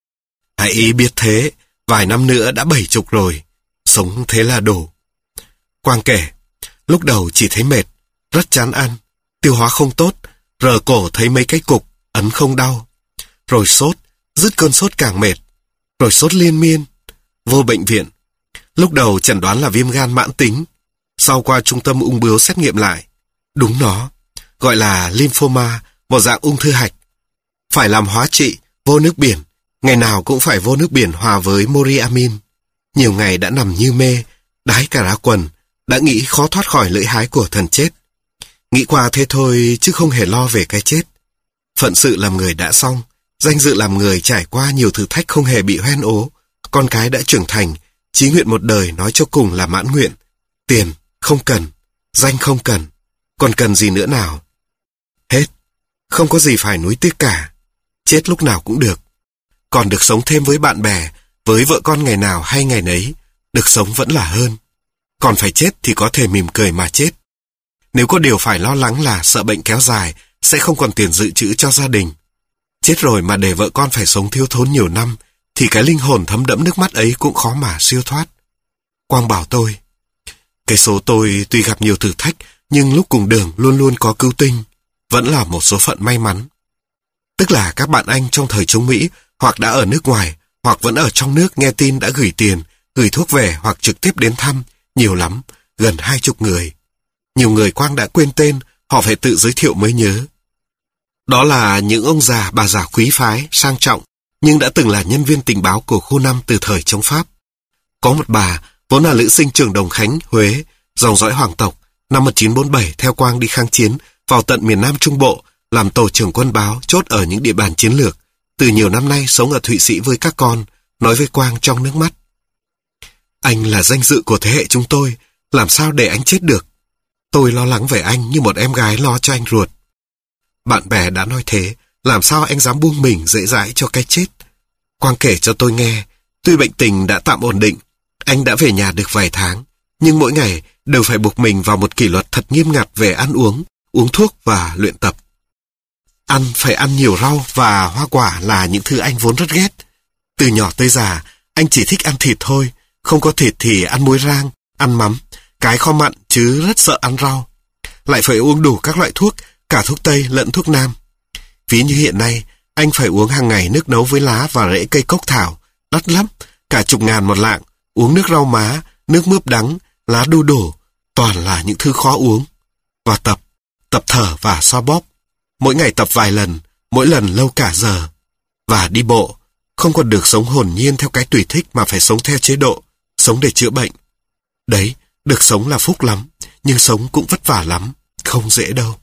Hãy ý biết thế, vài năm nữa đã bảy chục rồi, sống thế là đủ. Quang kể, lúc đầu chỉ thấy mệt, rất chán ăn, tiêu hóa không tốt, rờ cổ thấy mấy cái cục, ấn không đau. Rồi sốt, dứt cơn sốt càng mệt. Rồi sốt liên miên. Vô bệnh viện. Lúc đầu chẩn đoán là viêm gan mãn tính. Sau qua trung tâm ung bướu xét nghiệm lại. Đúng nó. Gọi là lymphoma, một dạng ung thư hạch. Phải làm hóa trị, vô nước biển. Ngày nào cũng phải vô nước biển hòa với moriamin. Nhiều ngày đã nằm như mê, đái cả ra quần, đã nghĩ khó thoát khỏi lưỡi hái của thần chết. Nghĩ qua thế thôi chứ không hề lo về cái chết. Phận sự làm người đã xong, danh dự làm người trải qua nhiều thử thách không hề bị hoen ố. Con cái đã trưởng thành, chí nguyện một đời nói cho cùng là mãn nguyện. Tiền không cần, danh không cần, còn cần gì nữa nào? Hết, không có gì phải nuối tiếc cả. Chết lúc nào cũng được. Còn được sống thêm với bạn bè, với vợ con ngày nào hay ngày nấy, được sống vẫn là hơn. Còn phải chết thì có thể mỉm cười mà chết. Nếu có điều phải lo lắng là sợ bệnh kéo dài, sẽ không còn tiền dự trữ cho gia đình. Chết rồi mà để vợ con phải sống thiếu thốn nhiều năm, thì cái linh hồn thấm đẫm nước mắt ấy cũng khó mà siêu thoát. Quang bảo tôi, cái số tôi tuy gặp nhiều thử thách, nhưng lúc cùng đường luôn luôn có cứu tinh, vẫn là một số phận may mắn. Tức là các bạn anh trong thời chống Mỹ hoặc đã ở nước ngoài, hoặc vẫn ở trong nước nghe tin đã gửi tiền, gửi thuốc về hoặc trực tiếp đến thăm, nhiều lắm, gần hai chục người. Nhiều người Quang đã quên tên, họ phải tự giới thiệu mới nhớ. Đó là những ông già, bà già quý phái, sang trọng, nhưng đã từng là nhân viên tình báo của khu năm từ thời chống Pháp. Có một bà, vốn là nữ sinh trường Đồng Khánh, Huế, dòng dõi hoàng tộc, năm một nghìn chín trăm bốn mươi bảy theo Quang đi kháng chiến vào tận miền Nam Trung Bộ, làm tổ trưởng quân báo chốt ở những địa bàn chiến lược. Từ nhiều năm nay sống ở Thụy Sĩ với các con, nói với Quang trong nước mắt. Anh là danh dự của thế hệ chúng tôi, làm sao để anh chết được? Tôi lo lắng về anh như một em gái lo cho anh ruột. Bạn bè đã nói thế, làm sao anh dám buông mình dễ dãi cho cái chết? Quang kể cho tôi nghe, tuy bệnh tình đã tạm ổn định, anh đã về nhà được vài tháng, nhưng mỗi ngày đều phải buộc mình vào một kỷ luật thật nghiêm ngặt về ăn uống, uống thuốc và luyện tập. Ăn phải ăn nhiều rau và hoa quả là những thứ anh vốn rất ghét. Từ nhỏ tới già, anh chỉ thích ăn thịt thôi, không có thịt thì ăn muối rang, ăn mắm, cái kho mặn chứ rất sợ ăn rau. Lại phải uống đủ các loại thuốc, cả thuốc Tây lẫn thuốc Nam. Ví như hiện nay, anh phải uống hàng ngày nước nấu với lá và rễ cây cốc thảo, đắt lắm, cả chục ngàn một lạng, uống nước rau má, nước mướp đắng, lá đu đủ, toàn là những thứ khó uống. Và tập, tập thở và xoa bóp. Mỗi ngày tập vài lần, mỗi lần lâu cả giờ. Và đi bộ, không còn được sống hồn nhiên theo cái tùy thích mà phải sống theo chế độ, sống để chữa bệnh. Đấy, được sống là phúc lắm, nhưng sống cũng vất vả lắm, không dễ đâu.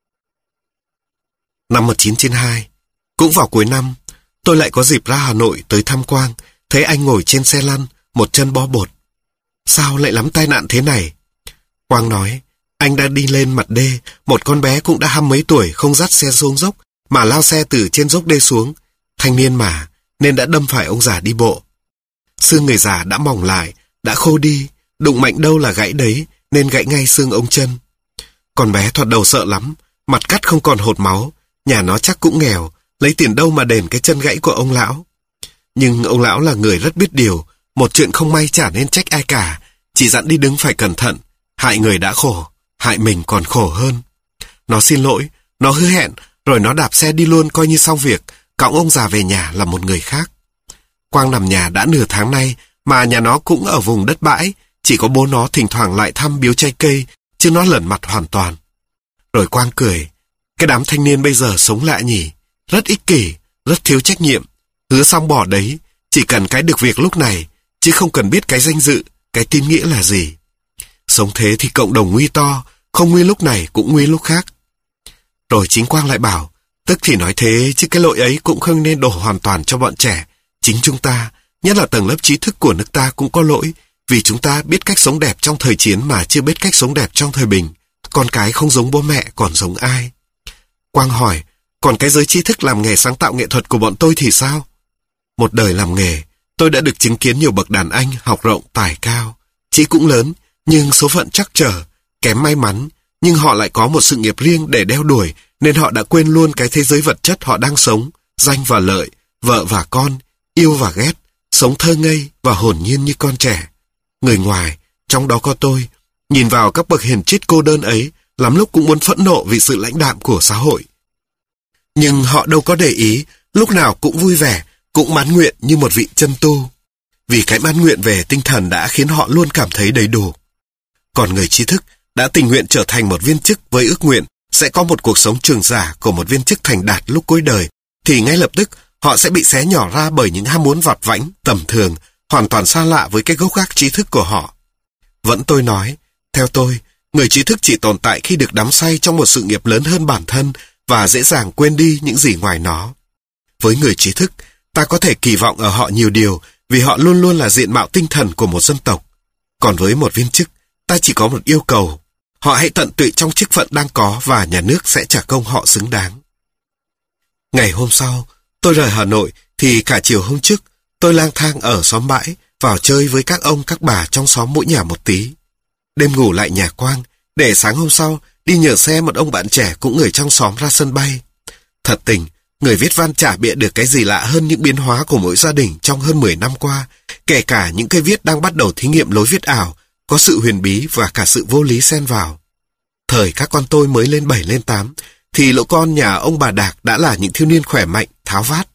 Năm một nghìn chín trăm chín mươi hai, cũng vào cuối năm, tôi lại có dịp ra Hà Nội tới thăm Quang, thấy anh ngồi trên xe lăn, một chân bó bột. Sao lại lắm tai nạn thế này? Quang nói, anh đang đi lên mặt đê, một con bé cũng đã hăm mấy tuổi không dắt xe xuống dốc, mà lao xe từ trên dốc đê xuống. Thanh niên mà, nên đã đâm phải ông già đi bộ. Xương người già đã mỏng lại, đã khô đi, đụng mạnh đâu là gãy đấy, nên gãy ngay xương ống chân. Con bé thoạt đầu sợ lắm, mặt cắt không còn hột máu, nhà nó chắc cũng nghèo, lấy tiền đâu mà đền cái chân gãy của ông lão. Nhưng ông lão là người rất biết điều, một chuyện không may chả nên trách ai cả, chỉ dặn đi đứng phải cẩn thận, hại người đã khổ, hại mình còn khổ hơn. Nó xin lỗi, nó hứa hẹn, rồi nó đạp xe đi luôn coi như xong việc, cõng ông già về nhà là một người khác. Quang nằm nhà đã nửa tháng nay, mà nhà nó cũng ở vùng đất bãi, chỉ có bố nó thỉnh thoảng lại thăm biếu trái cây, chứ nó lẩn mặt hoàn toàn. Rồi Quang cười, cái đám thanh niên bây giờ sống lạ nhỉ, rất ích kỷ, rất thiếu trách nhiệm, hứa xong bỏ đấy, chỉ cần cái được việc lúc này, chứ không cần biết cái danh dự, cái tín nghĩa là gì. Sống thế thì cộng đồng nguy to, không nguy lúc này cũng nguy lúc khác. Rồi chính Quang lại bảo, tức thì nói thế, chứ cái lỗi ấy cũng không nên đổ hoàn toàn cho bọn trẻ. Chính chúng ta, nhất là tầng lớp trí thức của nước ta cũng có lỗi, vì chúng ta biết cách sống đẹp trong thời chiến mà chưa biết cách sống đẹp trong thời bình. Con cái không giống bố mẹ còn giống ai? Quang hỏi, còn cái giới trí thức làm nghề sáng tạo nghệ thuật của bọn tôi thì sao? Một đời làm nghề, tôi đã được chứng kiến nhiều bậc đàn anh học rộng tài cao, chí cũng lớn, nhưng số phận trắc trở, kém may mắn, nhưng họ lại có một sự nghiệp riêng để đeo đuổi, nên họ đã quên luôn cái thế giới vật chất họ đang sống, danh và lợi, vợ và con, yêu và ghét, sống thơ ngây và hồn nhiên như con trẻ. Người ngoài, trong đó có tôi, nhìn vào các bậc hiền triết cô đơn ấy, lắm lúc cũng muốn phẫn nộ vì sự lãnh đạm của xã hội. Nhưng họ đâu có để ý, lúc nào cũng vui vẻ, cũng mãn nguyện như một vị chân tu. Vì cái mãn nguyện về tinh thần đã khiến họ luôn cảm thấy đầy đủ. Còn người trí thức đã tình nguyện trở thành một viên chức với ước nguyện sẽ có một cuộc sống trường giả của một viên chức thành đạt lúc cuối đời, thì ngay lập tức họ sẽ bị xé nhỏ ra bởi những ham muốn vặt vãnh, tầm thường, hoàn toàn xa lạ với cái gốc gác trí thức của họ. Vẫn tôi nói, theo tôi, người trí thức chỉ tồn tại khi được đắm say trong một sự nghiệp lớn hơn bản thân và dễ dàng quên đi những gì ngoài nó. Với người trí thức, ta có thể kỳ vọng ở họ nhiều điều vì họ luôn luôn là diện mạo tinh thần của một dân tộc. Còn với một viên chức, ta chỉ có một yêu cầu, họ hãy tận tụy trong chức phận đang có và nhà nước sẽ trả công họ xứng đáng. Ngày hôm sau, tôi rời Hà Nội thì cả chiều hôm trước, tôi lang thang ở xóm bãi, vào chơi với các ông các bà trong xóm mỗi nhà một tí. Đêm ngủ lại nhà Quang, để sáng hôm sau đi nhờ xe một ông bạn trẻ cũng người trong xóm ra sân bay. Thật tình, người viết văn chả bịa được cái gì lạ hơn những biến hóa của mỗi gia đình trong hơn mười năm qua, kể cả những cây viết đang bắt đầu thí nghiệm lối viết ảo, có sự huyền bí và cả sự vô lý xen vào. Thời các con tôi mới lên bảy lên tám, thì lũ con nhà ông bà Đạc đã là những thiếu niên khỏe mạnh, tháo vát.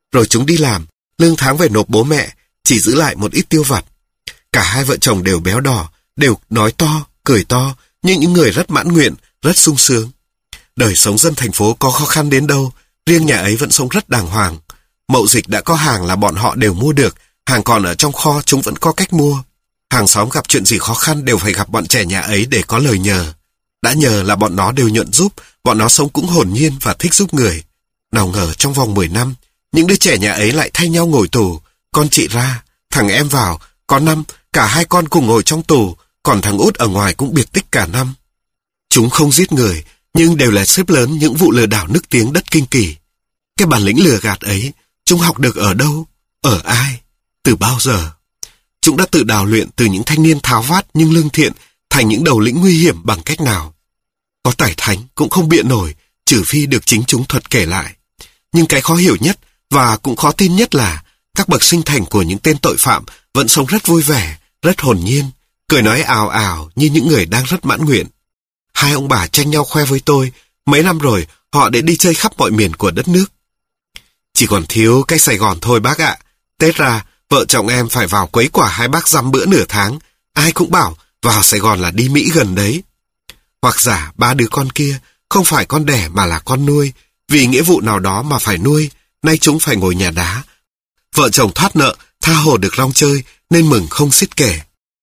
Rồi chúng đi làm, lương tháng về nộp bố mẹ, chỉ giữ lại một ít tiêu vặt. Cả hai vợ chồng đều béo đỏ, đều nói to, cười to, như những người rất mãn nguyện, rất sung sướng. Đời sống dân thành phố có khó khăn đến đâu, riêng nhà ấy vẫn sống rất đàng hoàng. Mậu dịch đã có hàng là bọn họ đều mua được, hàng còn ở trong kho chúng vẫn có cách mua. Hàng xóm gặp chuyện gì khó khăn đều phải gặp bọn trẻ nhà ấy để có lời nhờ. Đã nhờ là bọn nó đều nhận giúp, bọn nó sống cũng hồn nhiên và thích giúp người. Nào ngờ trong vòng mười năm, những đứa trẻ nhà ấy lại thay nhau ngồi tù. Con chị ra, thằng em vào, có năm, cả hai con cùng ngồi trong tù, còn thằng út ở ngoài cũng biệt tích cả năm. Chúng không giết người, nhưng đều là xếp lớn những vụ lừa đảo nức tiếng đất Kinh Kỳ. Cái bản lĩnh lừa gạt ấy, chúng học được ở đâu, ở ai, từ bao giờ? Chúng đã tự đào luyện từ những thanh niên tháo vát nhưng lương thiện thành những đầu lĩnh nguy hiểm bằng cách nào? Có tải thánh cũng không biện nổi, trừ phi được chính chúng thuật kể lại. Nhưng cái khó hiểu nhất và cũng khó tin nhất là các bậc sinh thành của những tên tội phạm vẫn sống rất vui vẻ, rất hồn nhiên, cười nói ào ào như những người đang rất mãn nguyện. Hai ông bà tranh nhau khoe với tôi, mấy năm rồi họ đã đi chơi khắp mọi miền của đất nước. Chỉ còn thiếu cái Sài Gòn thôi bác ạ. Tết ra, vợ chồng em phải vào quấy quả hai bác dăm bữa nửa tháng. Ai cũng bảo vào Sài Gòn là đi Mỹ gần đấy. Hoặc giả ba đứa con kia không phải con đẻ mà là con nuôi, vì nghĩa vụ nào đó mà phải nuôi, nay chúng phải ngồi nhà đá. Vợ chồng thoát nợ, tha hồ được rong chơi, nên mừng không xiết kể.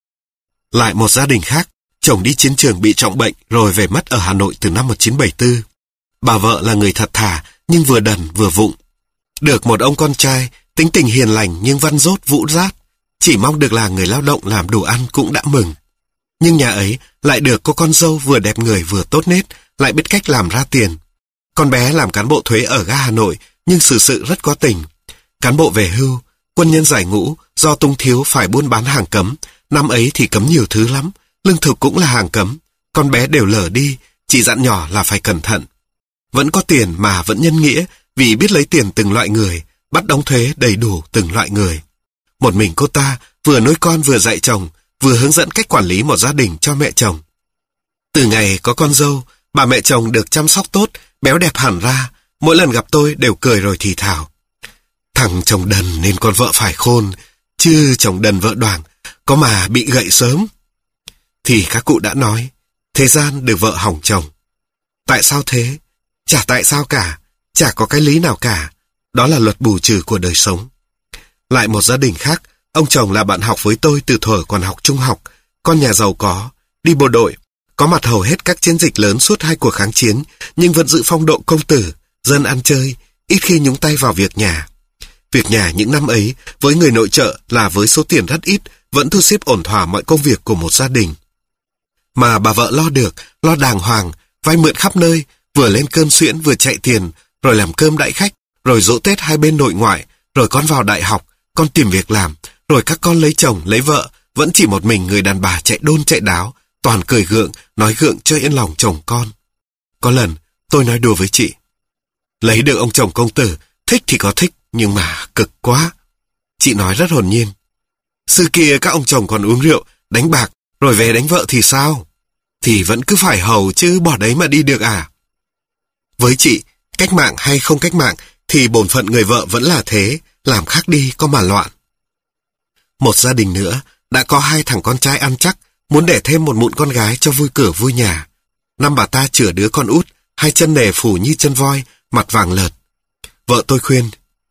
Lại một gia đình khác, chồng đi chiến trường bị trọng bệnh rồi về mất ở Hà Nội từ năm một nghìn chín trăm bảy mươi tư. Bà vợ là người thật thà, nhưng vừa đần vừa vụng. Được một ông con trai, tính tình hiền lành nhưng văn dốt vũ rát, chỉ mong được là người lao động làm đủ ăn cũng đã mừng. Nhưng nhà ấy lại được cô con dâu vừa đẹp người vừa tốt nết, lại biết cách làm ra tiền. Con bé làm cán bộ thuế ở ga Hà Nội, nhưng xử sự rất có tình. Cán bộ về hưu, quân nhân giải ngũ, do tung thiếu phải buôn bán hàng cấm. Năm ấy thì cấm nhiều thứ lắm, lương thực cũng là hàng cấm. Con bé đều lờ đi, chỉ dặn nhỏ là phải cẩn thận. Vẫn có tiền mà vẫn nhân nghĩa, vì biết lấy tiền từng loại người, bắt đóng thuế đầy đủ từng loại người. Một mình cô ta vừa nuôi con vừa dạy chồng, vừa hướng dẫn cách quản lý một gia đình cho mẹ chồng. Từ ngày có con dâu, bà mẹ chồng được chăm sóc tốt, béo đẹp hẳn ra. Mỗi lần gặp tôi đều cười rồi thì thào: thằng chồng đần nên con vợ phải khôn, chứ chồng đần vợ đoảng, có mà bị gậy sớm. Thì các cụ đã nói, thế gian được vợ hỏng chồng. Tại sao thế? Chả tại sao cả, chả có cái lý nào cả. Đó là luật bù trừ của đời sống. Lại một gia đình khác, ông chồng là bạn học với tôi từ thuở còn học trung học, con nhà giàu có, đi bộ đội, có mặt hầu hết các chiến dịch lớn suốt hai cuộc kháng chiến, nhưng vẫn giữ phong độ công tử, dân ăn chơi, ít khi nhúng tay vào việc nhà. Việc nhà những năm ấy, với người nội trợ là với số tiền rất ít, vẫn thu xếp ổn thỏa mọi công việc của một gia đình. Mà bà vợ lo được, lo đàng hoàng, vay mượn khắp nơi, vừa lên cơn suyễn vừa chạy tiền, rồi làm cơm đãi khách, rồi giỗ Tết hai bên nội ngoại, rồi con vào đại học, con tìm việc làm, rồi các con lấy chồng, lấy vợ, vẫn chỉ một mình người đàn bà chạy đôn chạy đáo, toàn cười gượng, nói gượng cho yên lòng chồng con. Có lần, tôi nói đùa với chị: lấy được ông chồng công tử, thích thì có thích, nhưng mà cực quá. Chị nói rất hồn nhiên: xưa kia các ông chồng còn uống rượu, đánh bạc, rồi về đánh vợ thì sao? Thì vẫn cứ phải hầu chứ bỏ đấy mà đi được à? Với chị, cách mạng hay không cách mạng, thì bổn phận người vợ vẫn là thế, làm khác đi có mà loạn. Một gia đình nữa, đã có hai thằng con trai ăn chắc, muốn đẻ thêm một mụn con gái cho vui cửa vui nhà. Năm bà ta chữa đứa con út, hai chân nề phủ như chân voi, mặt vàng lợt. Vợ tôi khuyên: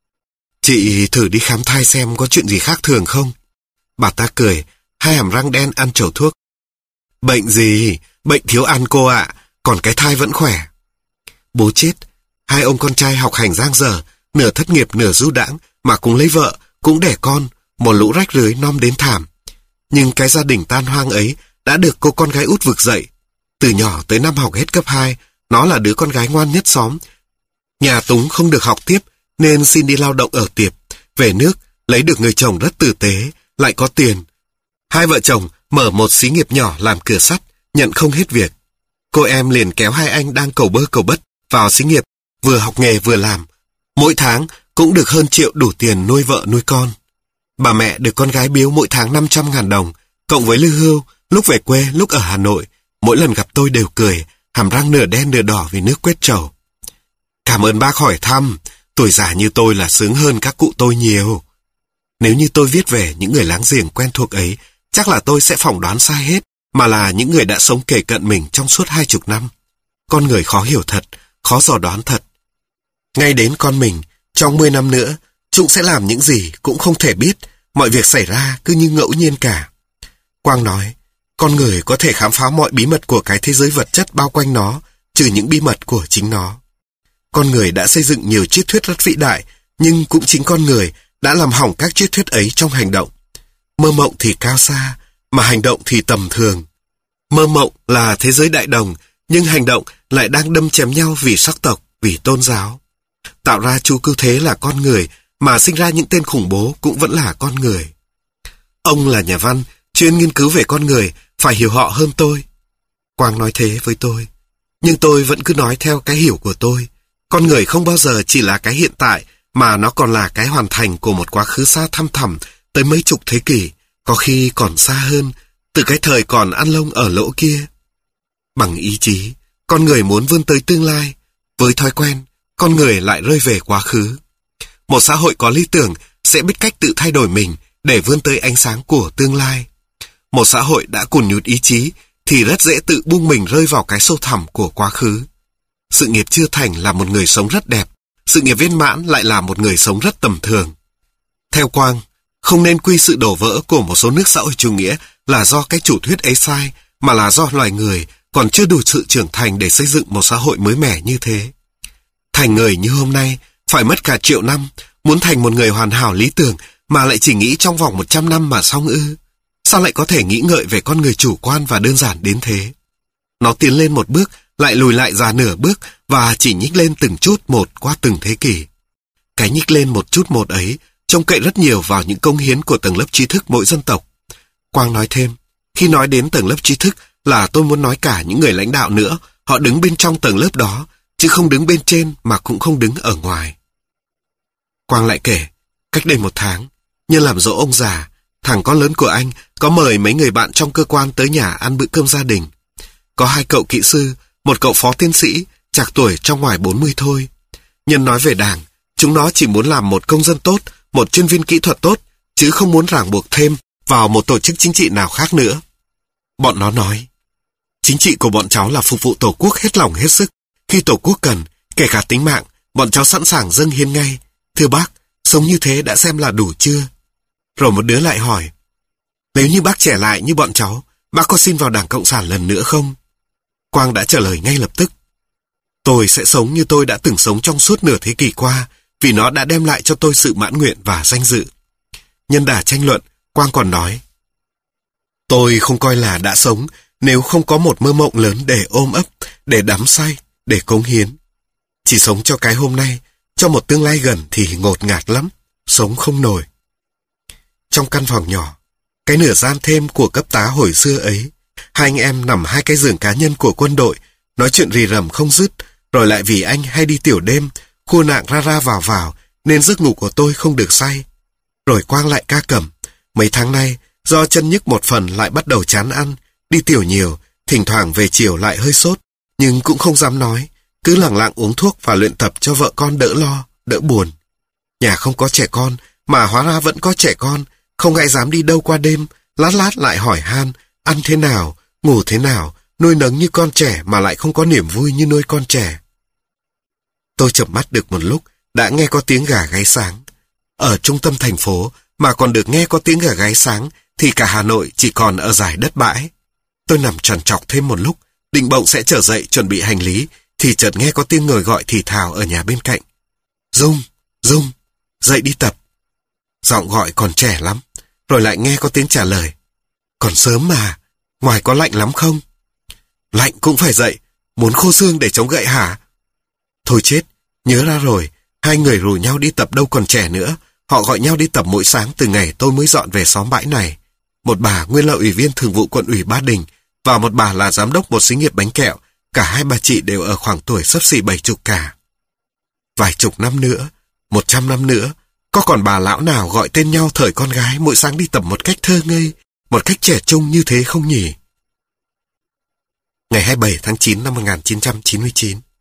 chị thử đi khám thai xem có chuyện gì khác thường không. Bà ta cười, hai hàm răng đen ăn chầu thuốc: bệnh gì, bệnh thiếu ăn cô ạ, còn cái thai vẫn khỏe. Bố chết, hai ông con trai học hành giang dở, nửa thất nghiệp nửa du đãng, mà cũng lấy vợ, cũng đẻ con, một lũ rách rưới nom đến thảm. Nhưng cái gia đình tan hoang ấy đã được cô con gái út vực dậy. Từ nhỏ tới năm học hết cấp hai, nó là đứa con gái ngoan nhất xóm. Nhà túng không được học tiếp, nên xin đi lao động ở tiệp. Về nước, lấy được người chồng rất tử tế, lại có tiền. Hai vợ chồng mở một xí nghiệp nhỏ làm cửa sắt, nhận không hết việc. Cô em liền kéo hai anh đang cầu bơ cầu bất vào xí nghiệp, vừa học nghề vừa làm. Mỗi tháng cũng được hơn triệu đủ tiền nuôi vợ nuôi con. Bà mẹ được con gái biếu mỗi tháng năm trăm ngàn đồng, cộng với lương hưu, lúc về quê, lúc ở Hà Nội. Mỗi lần gặp tôi đều cười, hàm răng nửa đen nửa đỏ vì nước quét trầu. Cảm ơn bác hỏi thăm, Tuổi già như tôi là sướng hơn các cụ tôi nhiều. Nếu như tôi viết về những người láng giềng quen thuộc ấy, chắc là tôi sẽ phỏng đoán sai hết, mà là những người đã sống kề cận mình trong suốt hai chục năm. Con người khó hiểu thật, khó dò đoán thật. Ngay đến con mình, trong mười năm nữa, chúng sẽ làm những gì cũng không thể biết, mọi việc xảy ra cứ như ngẫu nhiên cả. Quang nói, con người có thể khám phá mọi bí mật của cái thế giới vật chất bao quanh nó, trừ những bí mật của chính nó. Con người đã xây dựng nhiều triết thuyết rất vĩ đại, nhưng cũng chính con người đã làm hỏng các triết thuyết ấy trong hành động. Mơ mộng thì cao xa, mà hành động thì tầm thường. Mơ mộng là thế giới đại đồng, nhưng hành động lại đang đâm chém nhau vì sắc tộc, vì tôn giáo. Tạo ra chu cư thế là con người, mà sinh ra những tên khủng bố cũng vẫn là con người. Ông là nhà văn, chuyên nghiên cứu về con người, phải hiểu họ hơn tôi. Quang nói thế với tôi, nhưng tôi vẫn cứ nói theo cái hiểu của tôi. Con người không bao giờ chỉ là cái hiện tại, mà nó còn là cái hoàn thành của một quá khứ xa thăm thẳm tới mấy chục thế kỷ, có khi còn xa hơn, từ cái thời còn ăn lông ở lỗ kia. Bằng ý chí, con người muốn vươn tới tương lai. Với thói quen, con người lại rơi về quá khứ. Một xã hội có lý tưởng sẽ biết cách tự thay đổi mình để vươn tới ánh sáng của tương lai. Một xã hội đã cùn nhụt ý chí thì rất dễ tự buông mình rơi vào cái sâu thẳm của quá khứ. Sự nghiệp chưa thành là một người sống rất đẹp, sự nghiệp viên mãn lại là một người sống rất tầm thường. Theo Quang, không nên quy sự đổ vỡ của một số nước xã hội chủ nghĩa là do cái chủ thuyết ấy sai, mà là do loài người còn chưa đủ sự trưởng thành để xây dựng một xã hội mới mẻ như thế. Thành người như hôm nay phải mất cả triệu năm, muốn thành một người hoàn hảo lý tưởng mà lại chỉ nghĩ trong vòng một trăm năm mà xong ư? Sao lại có thể nghĩ ngợi về con người chủ quan và đơn giản đến thế? Nó tiến lên một bước, lại lùi lại ra nửa bước và chỉ nhích lên từng chút một qua từng thế kỷ. Cái nhích lên một chút một ấy trông cậy rất nhiều vào những công hiến của tầng lớp trí thức mỗi dân tộc. Quang nói thêm, khi nói đến tầng lớp trí thức là tôi muốn nói cả những người lãnh đạo nữa, họ đứng bên trong tầng lớp đó, chứ không đứng bên trên mà cũng không đứng ở ngoài. Quang lại kể, cách đây một tháng, nhân làm dỗ ông già, thằng con lớn của anh có mời mấy người bạn trong cơ quan tới nhà ăn bữa cơm gia đình. Có hai cậu kỹ sư, một cậu phó tiến sĩ, trạc tuổi trong ngoài bốn mươi thôi. Nhân nói về Đảng, chúng nó chỉ muốn làm một công dân tốt, một chuyên viên kỹ thuật tốt, chứ không muốn ràng buộc thêm vào một tổ chức chính trị nào khác nữa. Bọn nó nói, chính trị của bọn cháu là phục vụ Tổ quốc hết lòng hết sức. Khi Tổ quốc cần, kể cả tính mạng, bọn cháu sẵn sàng dâng hiến ngay. Thưa bác, sống như thế đã xem là đủ chưa? Rồi một đứa lại hỏi, nếu như bác trẻ lại như bọn cháu, bác có xin vào Đảng Cộng sản lần nữa không? Quang đã trả lời ngay lập tức, tôi sẽ sống như tôi đã từng sống trong suốt nửa thế kỷ qua, vì nó đã đem lại cho tôi sự mãn nguyện và danh dự. Nhân đà tranh luận, Quang còn nói, tôi không coi là đã sống nếu không có một mơ mộng lớn để ôm ấp, để đắm say, để cống hiến. Chỉ sống cho cái hôm nay, cho một tương lai gần thì ngột ngạt lắm, sống không nổi. Trong căn phòng nhỏ, cái nửa gian thêm của cấp tá hồi xưa ấy, hai anh em nằm hai cái giường cá nhân của quân đội, nói chuyện rì rầm không dứt, rồi lại vì anh hay đi tiểu đêm, khua nạng ra ra vào vào, nên giấc ngủ của tôi không được say. Rồi Quang lại ca cẩm, mấy tháng nay, do chân nhức một phần lại bắt đầu chán ăn, đi tiểu nhiều, thỉnh thoảng về chiều lại hơi sốt, nhưng cũng không dám nói, cứ lẳng lặng uống thuốc và luyện tập cho vợ con đỡ lo, đỡ buồn. Nhà không có trẻ con, mà hóa ra vẫn có trẻ con, không ai dám đi đâu qua đêm, lát lát lại hỏi han, ăn thế nào, ngủ thế nào, nuôi nấng như con trẻ mà lại không có niềm vui như nuôi con trẻ. Tôi chợp mắt được một lúc, đã nghe có tiếng gà gáy sáng. Ở trung tâm thành phố mà còn được nghe có tiếng gà gáy sáng thì cả Hà Nội chỉ còn ở dải đất bãi. Tôi nằm trằn trọc thêm một lúc, định bụng sẽ trở dậy chuẩn bị hành lý, thì chợt nghe có tiếng người gọi thì thào ở nhà bên cạnh. Dung, Dung, dậy đi tập. Giọng gọi còn trẻ lắm, rồi lại nghe có tiếng trả lời. Còn sớm mà, ngoài có lạnh lắm không? Lạnh cũng phải dậy, muốn khô xương để chống gậy hả? Thôi chết, nhớ ra rồi, hai người rủ nhau đi tập đâu còn trẻ nữa. Họ gọi nhau đi tập mỗi sáng từ ngày tôi mới dọn về xóm bãi này. Một bà nguyên là ủy viên thường vụ quận ủy Ba Đình, và một bà là giám đốc một xí nghiệp bánh kẹo. Cả hai bà chị đều ở khoảng tuổi xấp xỉ bảy chục cả. Vài chục năm nữa, một trăm năm nữa, có còn bà lão nào gọi tên nhau thời con gái mỗi sáng đi tập một cách thơ ngây, một cách trẻ trung như thế không nhỉ? Ngày hai mươi bảy tháng chín năm một nghìn chín trăm chín mươi chín.